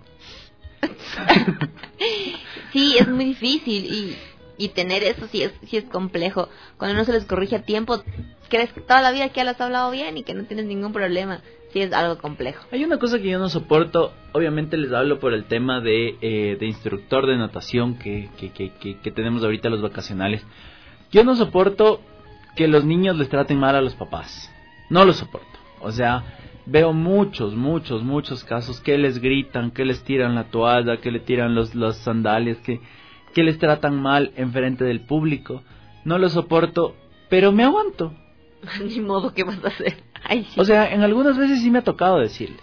Sí, es muy difícil y, y tener eso sí es, sí es complejo. Cuando no se les corrige a tiempo, crees que toda la vida que ya lo has hablado bien y que no tienes ningún problema. Sí es algo complejo. Hay una cosa que yo no soporto, obviamente les hablo por el tema de, eh, de instructor de natación que, que, que, que, que tenemos ahorita los vacacionales. Yo no soporto que los niños les traten mal a los papás. No lo soporto. O sea, veo muchos, muchos, muchos casos que les gritan, que les tiran la toalla, que le tiran los, los sandalias, que, que les tratan mal enfrente del público. No lo soporto, pero me aguanto. Ni modo, ¿qué vas a hacer? Ay, sí. O sea, en algunas veces sí me ha tocado decirles,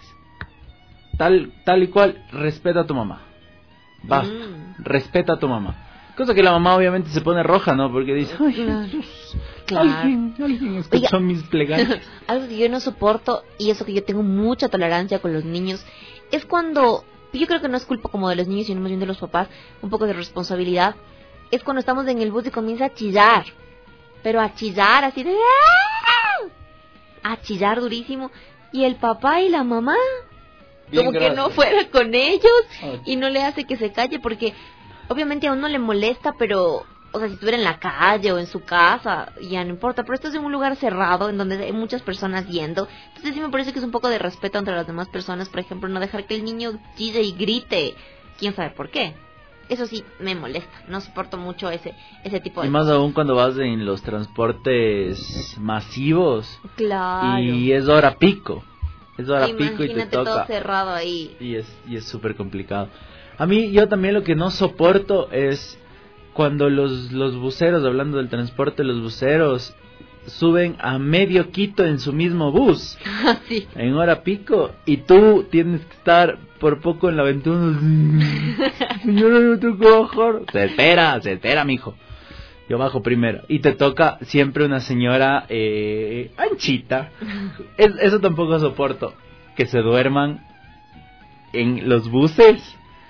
tal tal y cual, respeta a tu mamá. Basta, Mm. respeta a tu mamá. Cosa que la mamá obviamente se pone roja, ¿no? Porque dice, ay, Claro. Jesús, Claro. alguien, alguien escuchó Oiga. mis plegarias. Algo que yo no soporto, y eso que yo tengo mucha tolerancia con los niños, es cuando, yo creo que no es culpa como de los niños, sino más bien de los papás, un poco de responsabilidad, es cuando estamos en el bus y comienza a chillar, pero a chillar así de... ¡ah! A chillar durísimo, y el papá y la mamá, Bien, como gracias. que no fuera con ellos, Ay. y no le hace que se calle, porque obviamente a uno le molesta, pero... O sea, si estuviera en la calle o en su casa, ya no importa. Pero esto es en un lugar cerrado, en donde hay muchas personas yendo. Entonces sí me parece que es un poco de respeto entre las demás personas. Por ejemplo, no dejar que el niño chille y grite. ¿Quién sabe por qué? Eso sí me molesta. No soporto mucho ese ese tipo de Y más cosas. aún cuando vas en los transportes masivos Claro. y es hora pico. Es hora pico y te Imagínate todo toca. cerrado ahí. Y es y es súper complicado. A mí, yo también lo que no soporto es cuando los, los buceros, hablando del transporte, los buceros suben a medio Quito en su mismo bus, Sí. en hora pico, y tú tienes que estar por poco en la ventana. Señora, no tengo que bajar. Se espera, se espera, mijo. Yo bajo primero. Y te toca siempre una señora eh, anchita. Es, eso tampoco soporto. Que se duerman en los buses.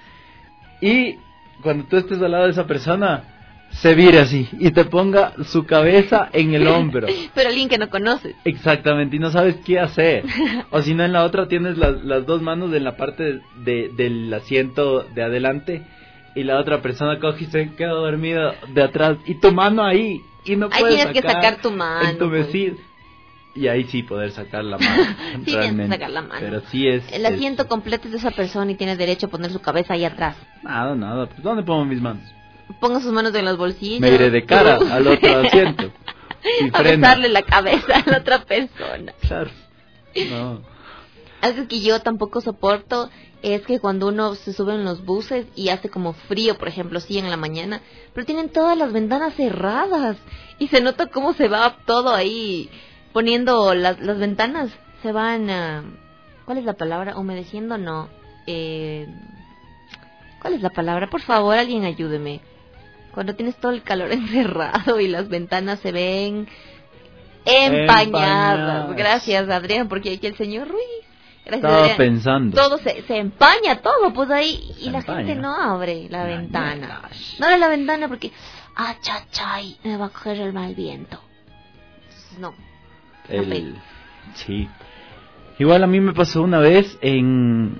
Y cuando tú estés al lado de esa persona, se vire así y te ponga su cabeza en el hombro. Pero alguien que no conoces. Exactamente, y no sabes qué hacer. O si no, en la otra tienes las, las dos manos en la parte de, del asiento de adelante y la otra persona coge y se queda dormida de atrás y tu mano ahí y no ahí puedes tienes sacar que sacar tu mano en tu vestido. Y ahí sí poder sacar la mano. Sí, tienes que sacar la mano. Pero sí es... El asiento es... completo es de esa persona y tiene derecho a poner su cabeza ahí atrás. Nada, nada. Pues ¿dónde pongo mis manos? Ponga sus manos en los bolsillos. Me iré de cara uh. al otro asiento. Y a besarle la cabeza a la otra persona. Claro. No. Algo que yo tampoco soporto es que cuando uno se sube en los buses y hace como frío, por ejemplo, sí, en la mañana, pero tienen todas las ventanas cerradas y se nota cómo se va todo ahí poniendo las, las ventanas, se van a... ¿Cuál es la palabra? Humedeciendo, no. Eh, ¿Cuál es la palabra? Por favor, alguien ayúdeme. Cuando tienes todo el calor encerrado y las ventanas se ven empañadas. Empañadas. Gracias, Adrián, porque aquí el señor Ruiz. Gracias, Estaba Adrián. pensando. Todo se, se empaña, todo, pues ahí. Se y la empaña. gente no abre la Ay, ventana. No abre la ventana porque, ah, chachay, me va a coger el mal viento. No. El, sí. Igual a mí me pasó una vez en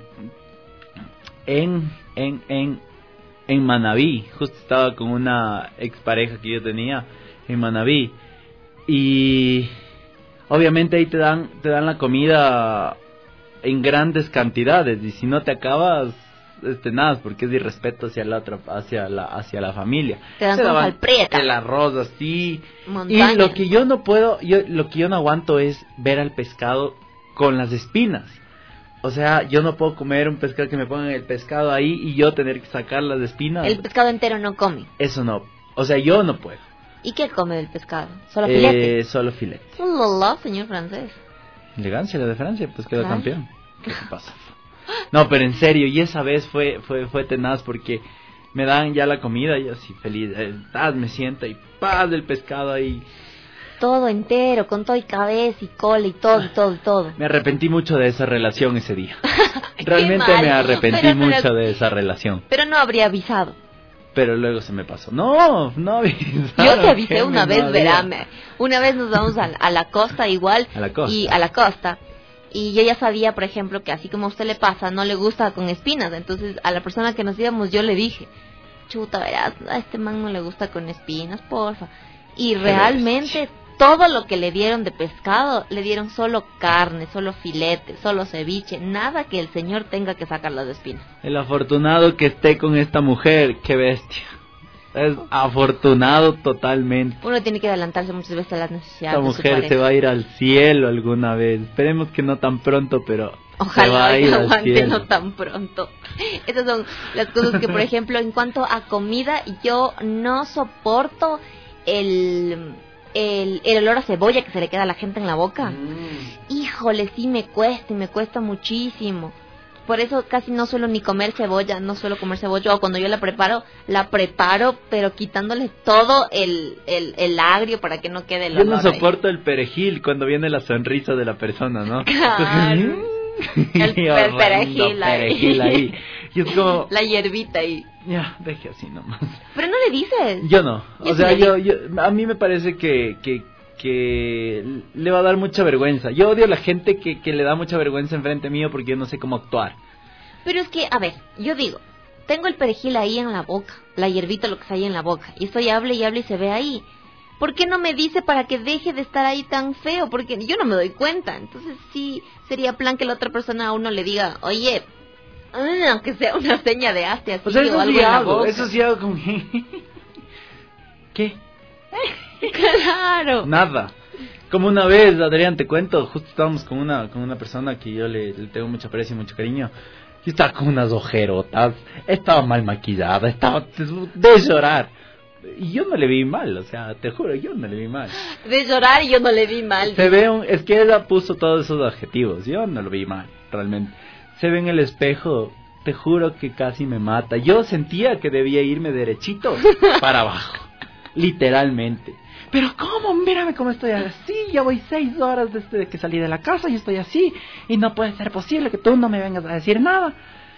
en en en en Manabí. Justo estaba con una expareja que yo tenía en Manabí y obviamente ahí te dan te dan la comida en grandes cantidades y si no te acabas este nada porque es irrespeto hacia la otra hacia la hacia la familia. Te dan con salprieta. El arroz así. Montaña. Y lo que yo no puedo, yo lo que yo no aguanto es ver al pescado con las espinas. O sea, yo no puedo comer un pescado que me pongan el pescado ahí y yo tener que sacar las espinas. El pescado entero no come. Eso no. O sea, yo no puedo. ¿Y qué come del pescado? ¿Solo eh, filete? Solo filete. Hola, señor francés. Elegancia la de Francia, pues quedó Ay. campeón. ¿Qué te pasa? No, pero en serio, y esa vez fue fue fue tenaz porque me dan ya la comida y yo así feliz, eh, me siento y paz del pescado ahí. Todo entero, con todo y cabeza y cola y todo, y todo, y todo. Me arrepentí mucho de esa relación ese día. Realmente mal. me arrepentí Pero, mucho pero- de esa relación. Pero no habría avisado. Pero luego se me pasó. No, no avisaron. Yo te avisé ¿Qué? una No vez, había. verame. Una vez nos vamos a, a la costa igual. A la costa. Y a la costa. Y yo ya sabía, por ejemplo, que así como a usted le pasa, no le gusta con espinas. Entonces, a la persona que nos íbamos, yo le dije, chuta, verás, a este man no le gusta con espinas, porfa. Y realmente, todo lo que le dieron de pescado, le dieron solo carne, solo filete, solo ceviche. Nada que el señor tenga que sacar las espinas. El afortunado que esté con esta mujer, qué bestia. Es afortunado totalmente. Uno tiene que adelantarse muchas veces a las necesidades Esta de su mujer pareja. se va a ir al cielo alguna vez. Esperemos que no tan pronto, pero se va Ojalá a y ir al aguante cielo. no tan pronto. Esas son las cosas que, por ejemplo, en cuanto a comida, yo no soporto el, el, el olor a cebolla que se le queda a la gente en la boca. Mm. Híjole, sí me cuesta y me cuesta muchísimo. Por eso casi no suelo ni comer cebolla, no suelo comer cebolla, o cuando yo la preparo, la preparo, pero quitándole todo el, el, el agrio para que no quede el Yo olor no ahí. soporto el perejil cuando viene la sonrisa de la persona, ¿no? Claro. El Y per- ahorrando perejil ahí. perejil ahí. Y es como, La hierbita ahí. ya, deje así nomás. Pero no le dices. Yo no. Yo O sí sea, le yo, yo, a mí me parece que, que, que le va a dar mucha vergüenza. Yo odio a la gente que, que le da mucha vergüenza enfrente mío porque yo no sé cómo actuar. Pero es que, a ver, yo digo, tengo el perejil ahí en la boca, la hierbita, lo que está ahí en la boca, y estoy hable y hable y se ve ahí. ¿Por qué no me dice para que deje de estar ahí tan feo? Porque yo no me doy cuenta. Entonces sí, sería plan que la otra persona a uno le diga, oye, mm, aunque sea una seña de hastia así O sea, o eso algo sí en la hago, boca. eso sí hago como... ¿Qué? Claro. Nada. Como una vez, Adrián, te cuento, justo estábamos con una con una persona que yo le, le tengo mucho aprecio y mucho cariño. Y estaba con unas ojerotas, estaba mal maquillada, estaba de llorar. Y yo no le vi mal, o sea, te juro, yo no le vi mal. De llorar y yo no le vi mal. Se ve un, es que ella puso todos esos adjetivos, yo no lo vi mal, realmente. Se ve en el espejo, te juro que casi me mata. Yo sentía que debía irme derechito para abajo. literalmente. Pero ¿cómo? Mírame cómo estoy así, ya voy seis horas desde que salí de la casa y estoy así, y no puede ser posible que tú no me vengas a decir nada.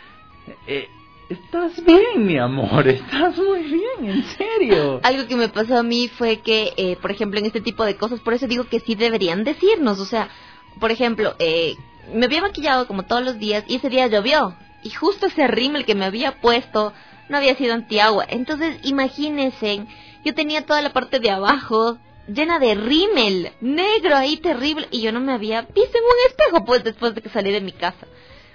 Eh, estás bien, mi amor, estás muy bien, en serio. Algo que me pasó a mí fue que, eh, por ejemplo, en este tipo de cosas, por eso digo que sí deberían decirnos, o sea, por ejemplo, eh, me había maquillado como todos los días y ese día llovió, y justo ese rímel que me había puesto no había sido antiagua, entonces imagínense, yo tenía toda la parte de abajo llena de rímel, negro ahí terrible, y yo no me había visto en un espejo pues después de que salí de mi casa.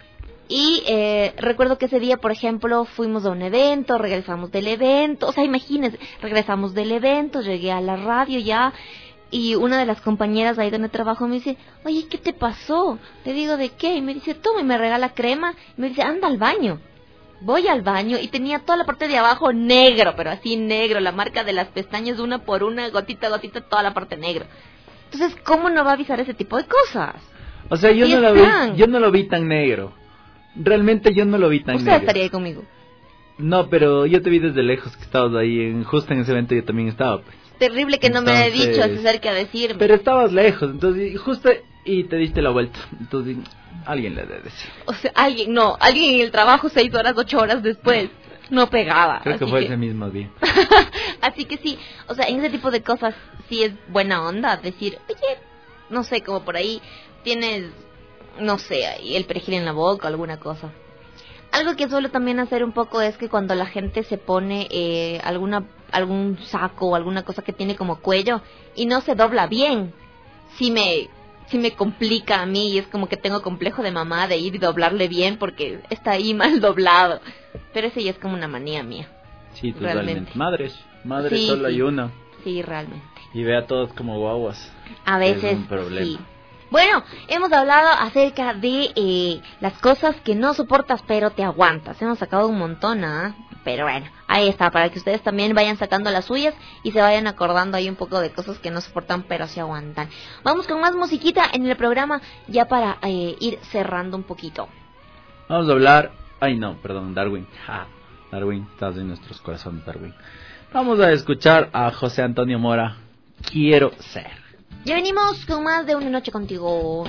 Y eh, recuerdo que ese día, por ejemplo, fuimos a un evento, regresamos del evento, o sea, imagínense, regresamos del evento, llegué a la radio ya, y una de las compañeras ahí donde trabajo me dice, oye, ¿qué te pasó? Le digo, ¿de qué? Y me dice, toma, y me regala crema, y me dice, anda al baño. Voy al baño y tenía toda la parte de abajo negro, pero así negro, la marca de las pestañas una por una, gotita a gotita, toda la parte negra. Entonces, ¿cómo no va a avisar ese tipo de cosas? O sea, yo, no lo, vi, yo no lo vi tan negro. Realmente yo no lo vi tan Usted negro. Usted estaría ahí conmigo. No, pero yo te vi desde lejos que estabas ahí, en, justo en ese evento yo también estaba, pues. Terrible que entonces, no me haya dicho, se acerque a decirme. Pero estabas lejos, entonces, justo, y te diste la vuelta, entonces... Alguien le debe decir. O sea, alguien, no, alguien en el trabajo seis horas, ocho horas después, no pegaba. Creo que fue que... ese mismo día. Así que sí, o sea, en ese tipo de cosas sí es buena onda decir, oye, no sé, como por ahí tienes, no sé, ahí el perejil en la boca o alguna cosa. Algo que suelo también hacer un poco es que cuando la gente se pone eh, alguna algún saco o alguna cosa que tiene como cuello y no se dobla bien, sí me... sí me complica a mí y es como que tengo complejo de mamá de ir y doblarle bien porque está ahí mal doblado. Pero ese ya es como una manía mía. Sí, totalmente. Realmente. Madres, madres sí, solo sí. hay una. Sí, realmente. Y ve a todos como guaguas. A veces es un problema. Sí. Bueno, hemos hablado acerca de eh, las cosas que no soportas pero te aguantas. Hemos sacado un montón, ¿ah? ¿eh? Pero bueno, ahí está, para que ustedes también vayan sacando las suyas y se vayan acordando ahí un poco de cosas que no soportan pero se aguantan. Vamos con más musiquita en el programa ya para eh, ir cerrando un poquito. Vamos a hablar... Ay no, perdón, Darwin. Ja, Darwin, estás en nuestros corazones, Darwin. Vamos a escuchar a José Antonio Mora, Quiero Ser. Ya venimos con más de Una Noche Contigo.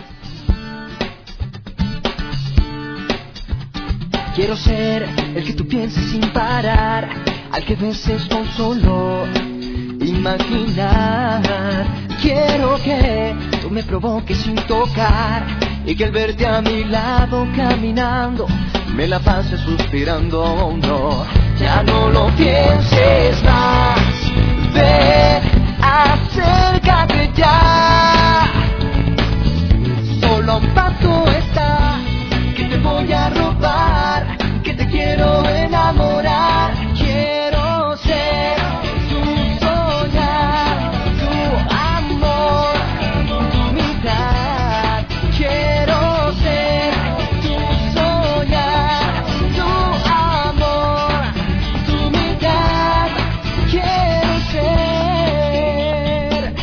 Quiero ser el que tú pienses sin parar, al que beses con solo imaginar. Quiero que tú me provoques sin tocar y que al verte a mi lado caminando me la pase suspirando. Oh, no, ya no lo pienses más, ven, acércate ya. Solo a un paso está que te voy a robar, que te quiero enamorar. Quiero ser tu soñar, tu amor, tu mitad. Quiero ser tu soñar, tu amor, tu mitad. Quiero ser.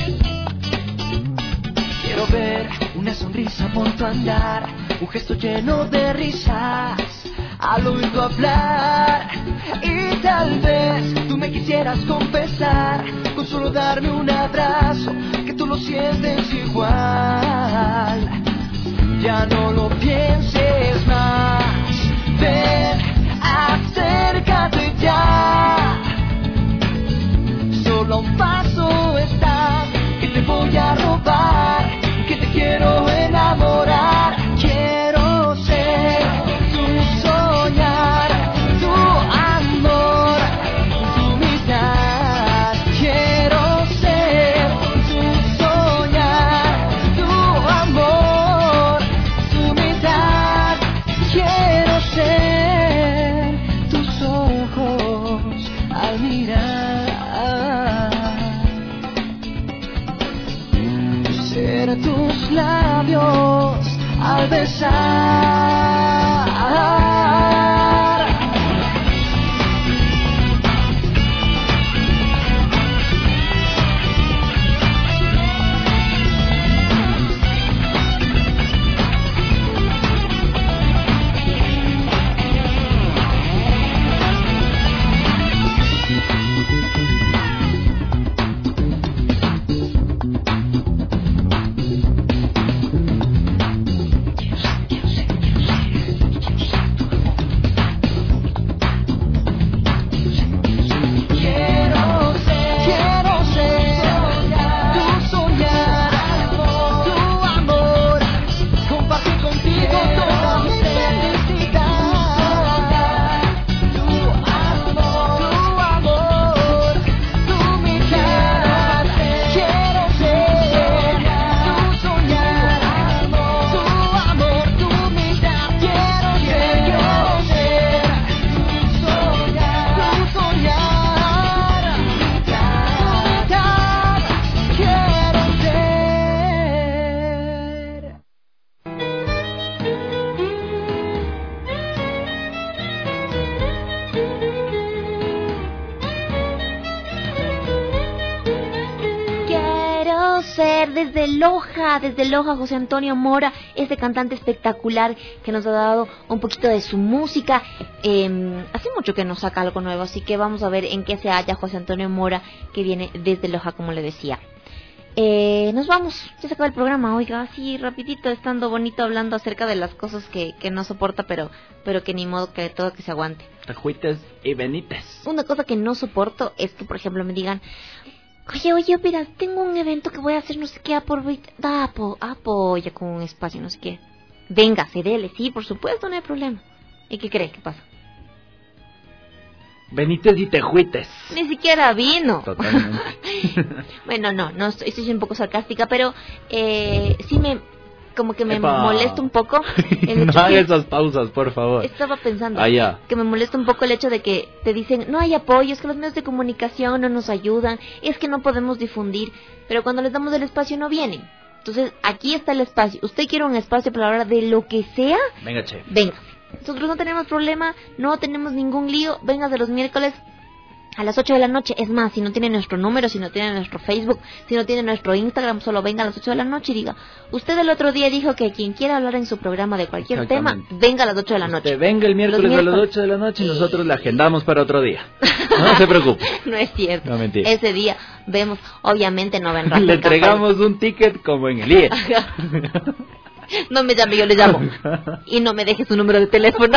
Quiero ver una sonrisa por tu andar, un gesto lleno de risas al oírlo hablar. Y tal vez tú me quisieras confesar con solo darme un abrazo que tú lo sientes igual. Ya no lo pienses más, ven, acércate ya. Solo a un paso estás que te voy a robar, que te quiero enamorar. Quiero ser tu soñar, tu amor, tu mitad. Quiero ser tu soñar, tu amor, tu mitad. Quiero ser tus ojos al mirar, ser tus labios al besar. ver desde Loja, desde Loja, José Antonio Mora, este cantante espectacular que nos ha dado un poquito de su música. Eh, hace mucho que nos saca algo nuevo, así que vamos a ver en qué se halla José Antonio Mora, que viene desde Loja, como le decía. Eh, nos vamos, ya se acaba el programa, oiga, así rapidito, estando bonito, hablando acerca de las cosas que, que no soporta, pero pero que ni modo, que todo que se aguante. Tajuites y Benítez. Una cosa que no soporto es que, por ejemplo, me digan, oye, oye, mira, tengo un evento que voy a hacer, no sé qué, apo, apo, apoya con un espacio, no sé qué. Venga, se dele, sí, por supuesto, no hay problema. ¿Y qué cree? ¿Qué pasa? Benítez y Tejuites. Ni siquiera vino. Totalmente. Bueno, no, no estoy, estoy un poco sarcástica, pero eh, sí me, como que me Epa. molesta un poco. El No hecho haga que esas pausas, por favor. Estaba pensando ah, ya. que me molesta un poco el hecho de que te dicen, no hay apoyo, es que los medios de comunicación no nos ayudan, es que no podemos difundir, pero cuando les damos el espacio no vienen. Entonces, aquí está el espacio. ¿Usted quiere un espacio para hablar de lo que sea? Venga, che. Venga. Nosotros no tenemos problema, no tenemos ningún lío. Venga de los miércoles a las ocho de la noche. Es más, si no tiene nuestro número, si no tiene nuestro Facebook, si no tiene nuestro Instagram, solo venga a las ocho de la noche y diga, usted el otro día dijo que quien quiera hablar en su programa de cualquier tema, venga a las ocho de la noche. Usted venga el miércoles, miércoles a las ocho de la noche y nosotros le agendamos para otro día. No se preocupe. No es cierto. No, mentira. Ese día vemos, obviamente no vendrá. Le entregamos campaña. Un ticket como en el I E. No me llame, yo le llamo. Y no me deje su número de teléfono.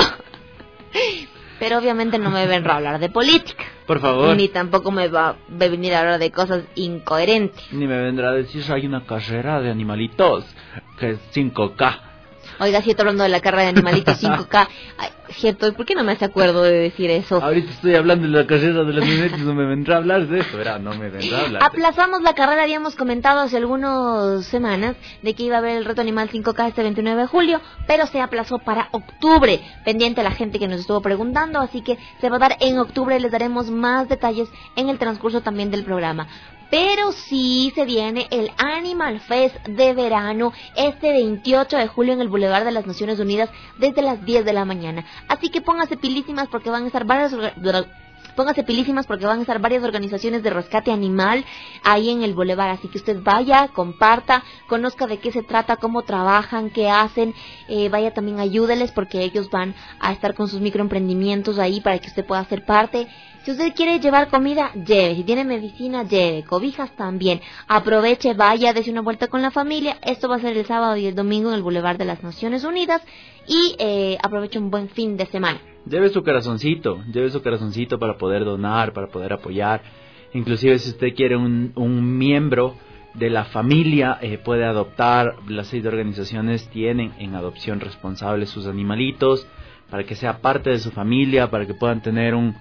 Pero obviamente no me vendrá a hablar de política. Por favor. Ni tampoco me va a venir a hablar de cosas incoherentes. Ni me vendrá a decir, hay una carrera de animalitos que es cinco K. Oiga, si estoy hablando de la carrera de animalitos cinco K. Ay, cierto, ¿y por qué no me hace acuerdo de decir eso? Ahorita estoy hablando de la carrera de los animalitos, no me vendrá a hablar de eso, verá, no me vendrá a hablar. Aplazamos la carrera, habíamos comentado hace algunas semanas de que iba a haber el reto animal cinco K este veintinueve de julio, pero se aplazó para octubre. Pendiente a la gente que nos estuvo preguntando, así que se va a dar en octubre, les daremos más detalles en el transcurso también del programa. Pero sí se viene el Animal Fest de verano este veintiocho de julio en el Boulevard de las Naciones Unidas desde las diez de la mañana. Así que póngase pilísimas porque van a estar varias póngase pilísimas porque van a estar varias organizaciones de rescate animal ahí en el Boulevard. Así que usted vaya, comparta, conozca de qué se trata, cómo trabajan, qué hacen, eh, vaya también ayúdeles porque ellos van a estar con sus microemprendimientos ahí para que usted pueda ser parte. Si usted quiere llevar comida, lleve. Si tiene medicina, lleve. Cobijas también. Aproveche, vaya, dése una vuelta con la familia. Esto va a ser el sábado y el domingo en el Boulevard de las Naciones Unidas. Y eh, aproveche un buen fin de semana. Lleve su corazoncito, lleve su corazoncito para poder donar, para poder apoyar. Inclusive si usted quiere un, un miembro de la familia, eh, puede adoptar. Las seis organizaciones tienen en adopción responsable sus animalitos, para que sea parte de su familia, para que puedan tener un...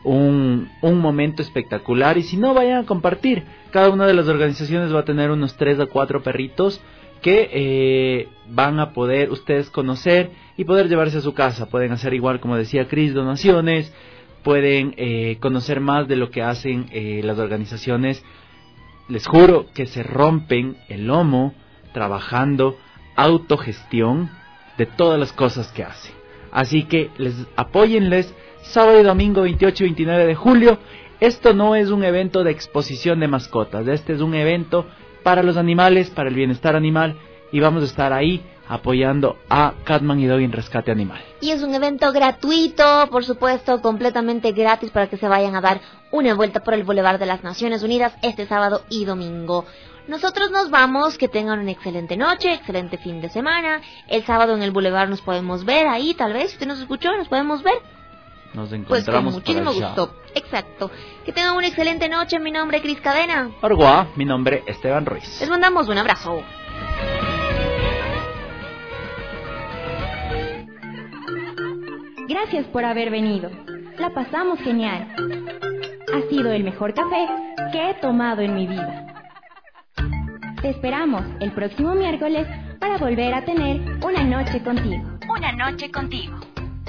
Un, un momento espectacular. Y si no, vayan a compartir. Cada una de las organizaciones va a tener unos tres a cuatro perritos que eh, van a poder ustedes conocer y poder llevarse a su casa. Pueden hacer igual, como decía Cris, donaciones. Pueden eh, conocer más de lo que hacen eh, las organizaciones. Les juro que se rompen el lomo trabajando autogestión de todas las cosas que hacen. Así que les apóyenles. Sábado y domingo veintiocho y veintinueve de julio. Esto no es un evento de exposición de mascotas. Este es un evento para los animales, para el bienestar animal. Y vamos a estar ahí apoyando a Catman y Doggy en Rescate Animal. Y es un evento gratuito, por supuesto, completamente gratis para que se vayan a dar una vuelta por el Boulevard de las Naciones Unidas este sábado y domingo. Nosotros nos vamos, que tengan una excelente noche, excelente fin de semana. El sábado en el Boulevard nos podemos ver ahí, tal vez, si usted nos escuchó, nos podemos ver. Nos encontramos pues con muchísimo gusto. Exacto. Que tengan una excelente noche. Mi nombre es Cris Cadena. Orgua, mi nombre es Esteban Ruiz. Les mandamos un abrazo. Gracias por haber venido. La pasamos genial. Ha sido el mejor café que he tomado en mi vida. Te esperamos el próximo miércoles para volver a tener una noche contigo. Una noche contigo.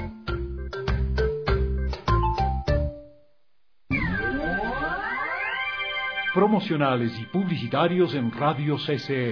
Promocionales y publicitarios en Radio C C E.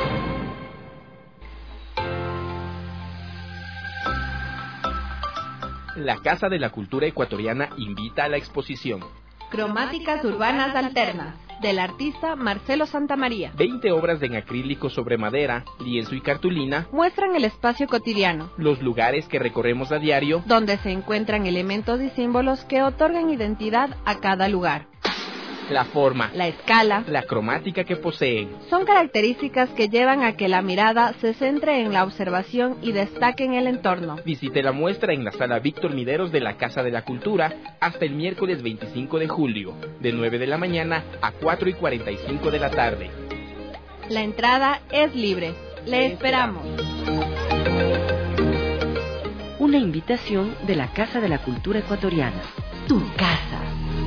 La Casa de la Cultura Ecuatoriana invita a la exposición Cromáticas Urbanas Alternas. del artista Marcelo Santamaría. veinte obras en acrílico sobre madera, lienzo y cartulina muestran el espacio cotidiano, los lugares que recorremos a diario, donde se encuentran elementos y símbolos que otorgan identidad a cada lugar. La forma, la escala, la cromática que poseen son características que llevan a que la mirada se centre en la observación y destaque en el entorno. Visite la muestra en la sala Víctor Mideros de la Casa de la Cultura hasta el miércoles veinticinco de julio, de nueve de la mañana a cuatro y cuarenta y cinco de la tarde. La entrada es libre. Le esperamos. Una invitación de la Casa de la Cultura Ecuatoriana. Tu casa.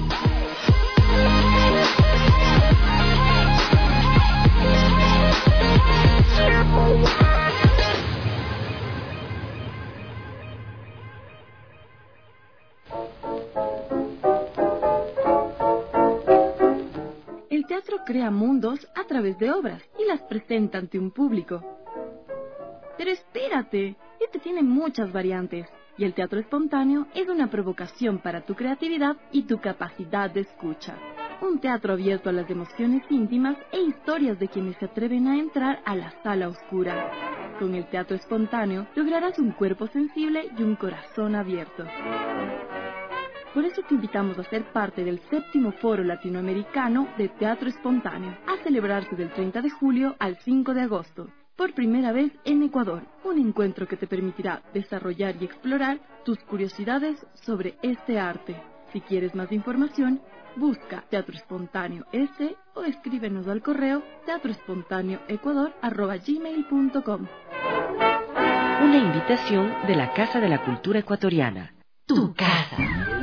El teatro crea mundos a través de obras y las presenta ante un público. Pero espérate, este tiene muchas variantes, y el teatro espontáneo es una provocación para tu creatividad y tu capacidad de escucha. Un teatro abierto a las emociones íntimas e historias de quienes se atreven a entrar a la sala oscura. Con el teatro espontáneo lograrás un cuerpo sensible y un corazón abierto. Por eso te invitamos a ser parte del séptimo Foro Latinoamericano de Teatro Espontáneo, a celebrarse del treinta de julio al cinco de agosto, por primera vez en Ecuador. Un encuentro que te permitirá desarrollar y explorar tus curiosidades sobre este arte. Si quieres más información, busca Teatro Espontáneo S o escríbenos al correo teatroespontáneoecuador arroba gmail punto com. Una invitación de la Casa de la Cultura Ecuatoriana. Tu casa.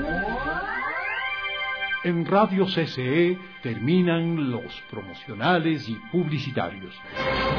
En Radio C C E terminan los promocionales y publicitarios.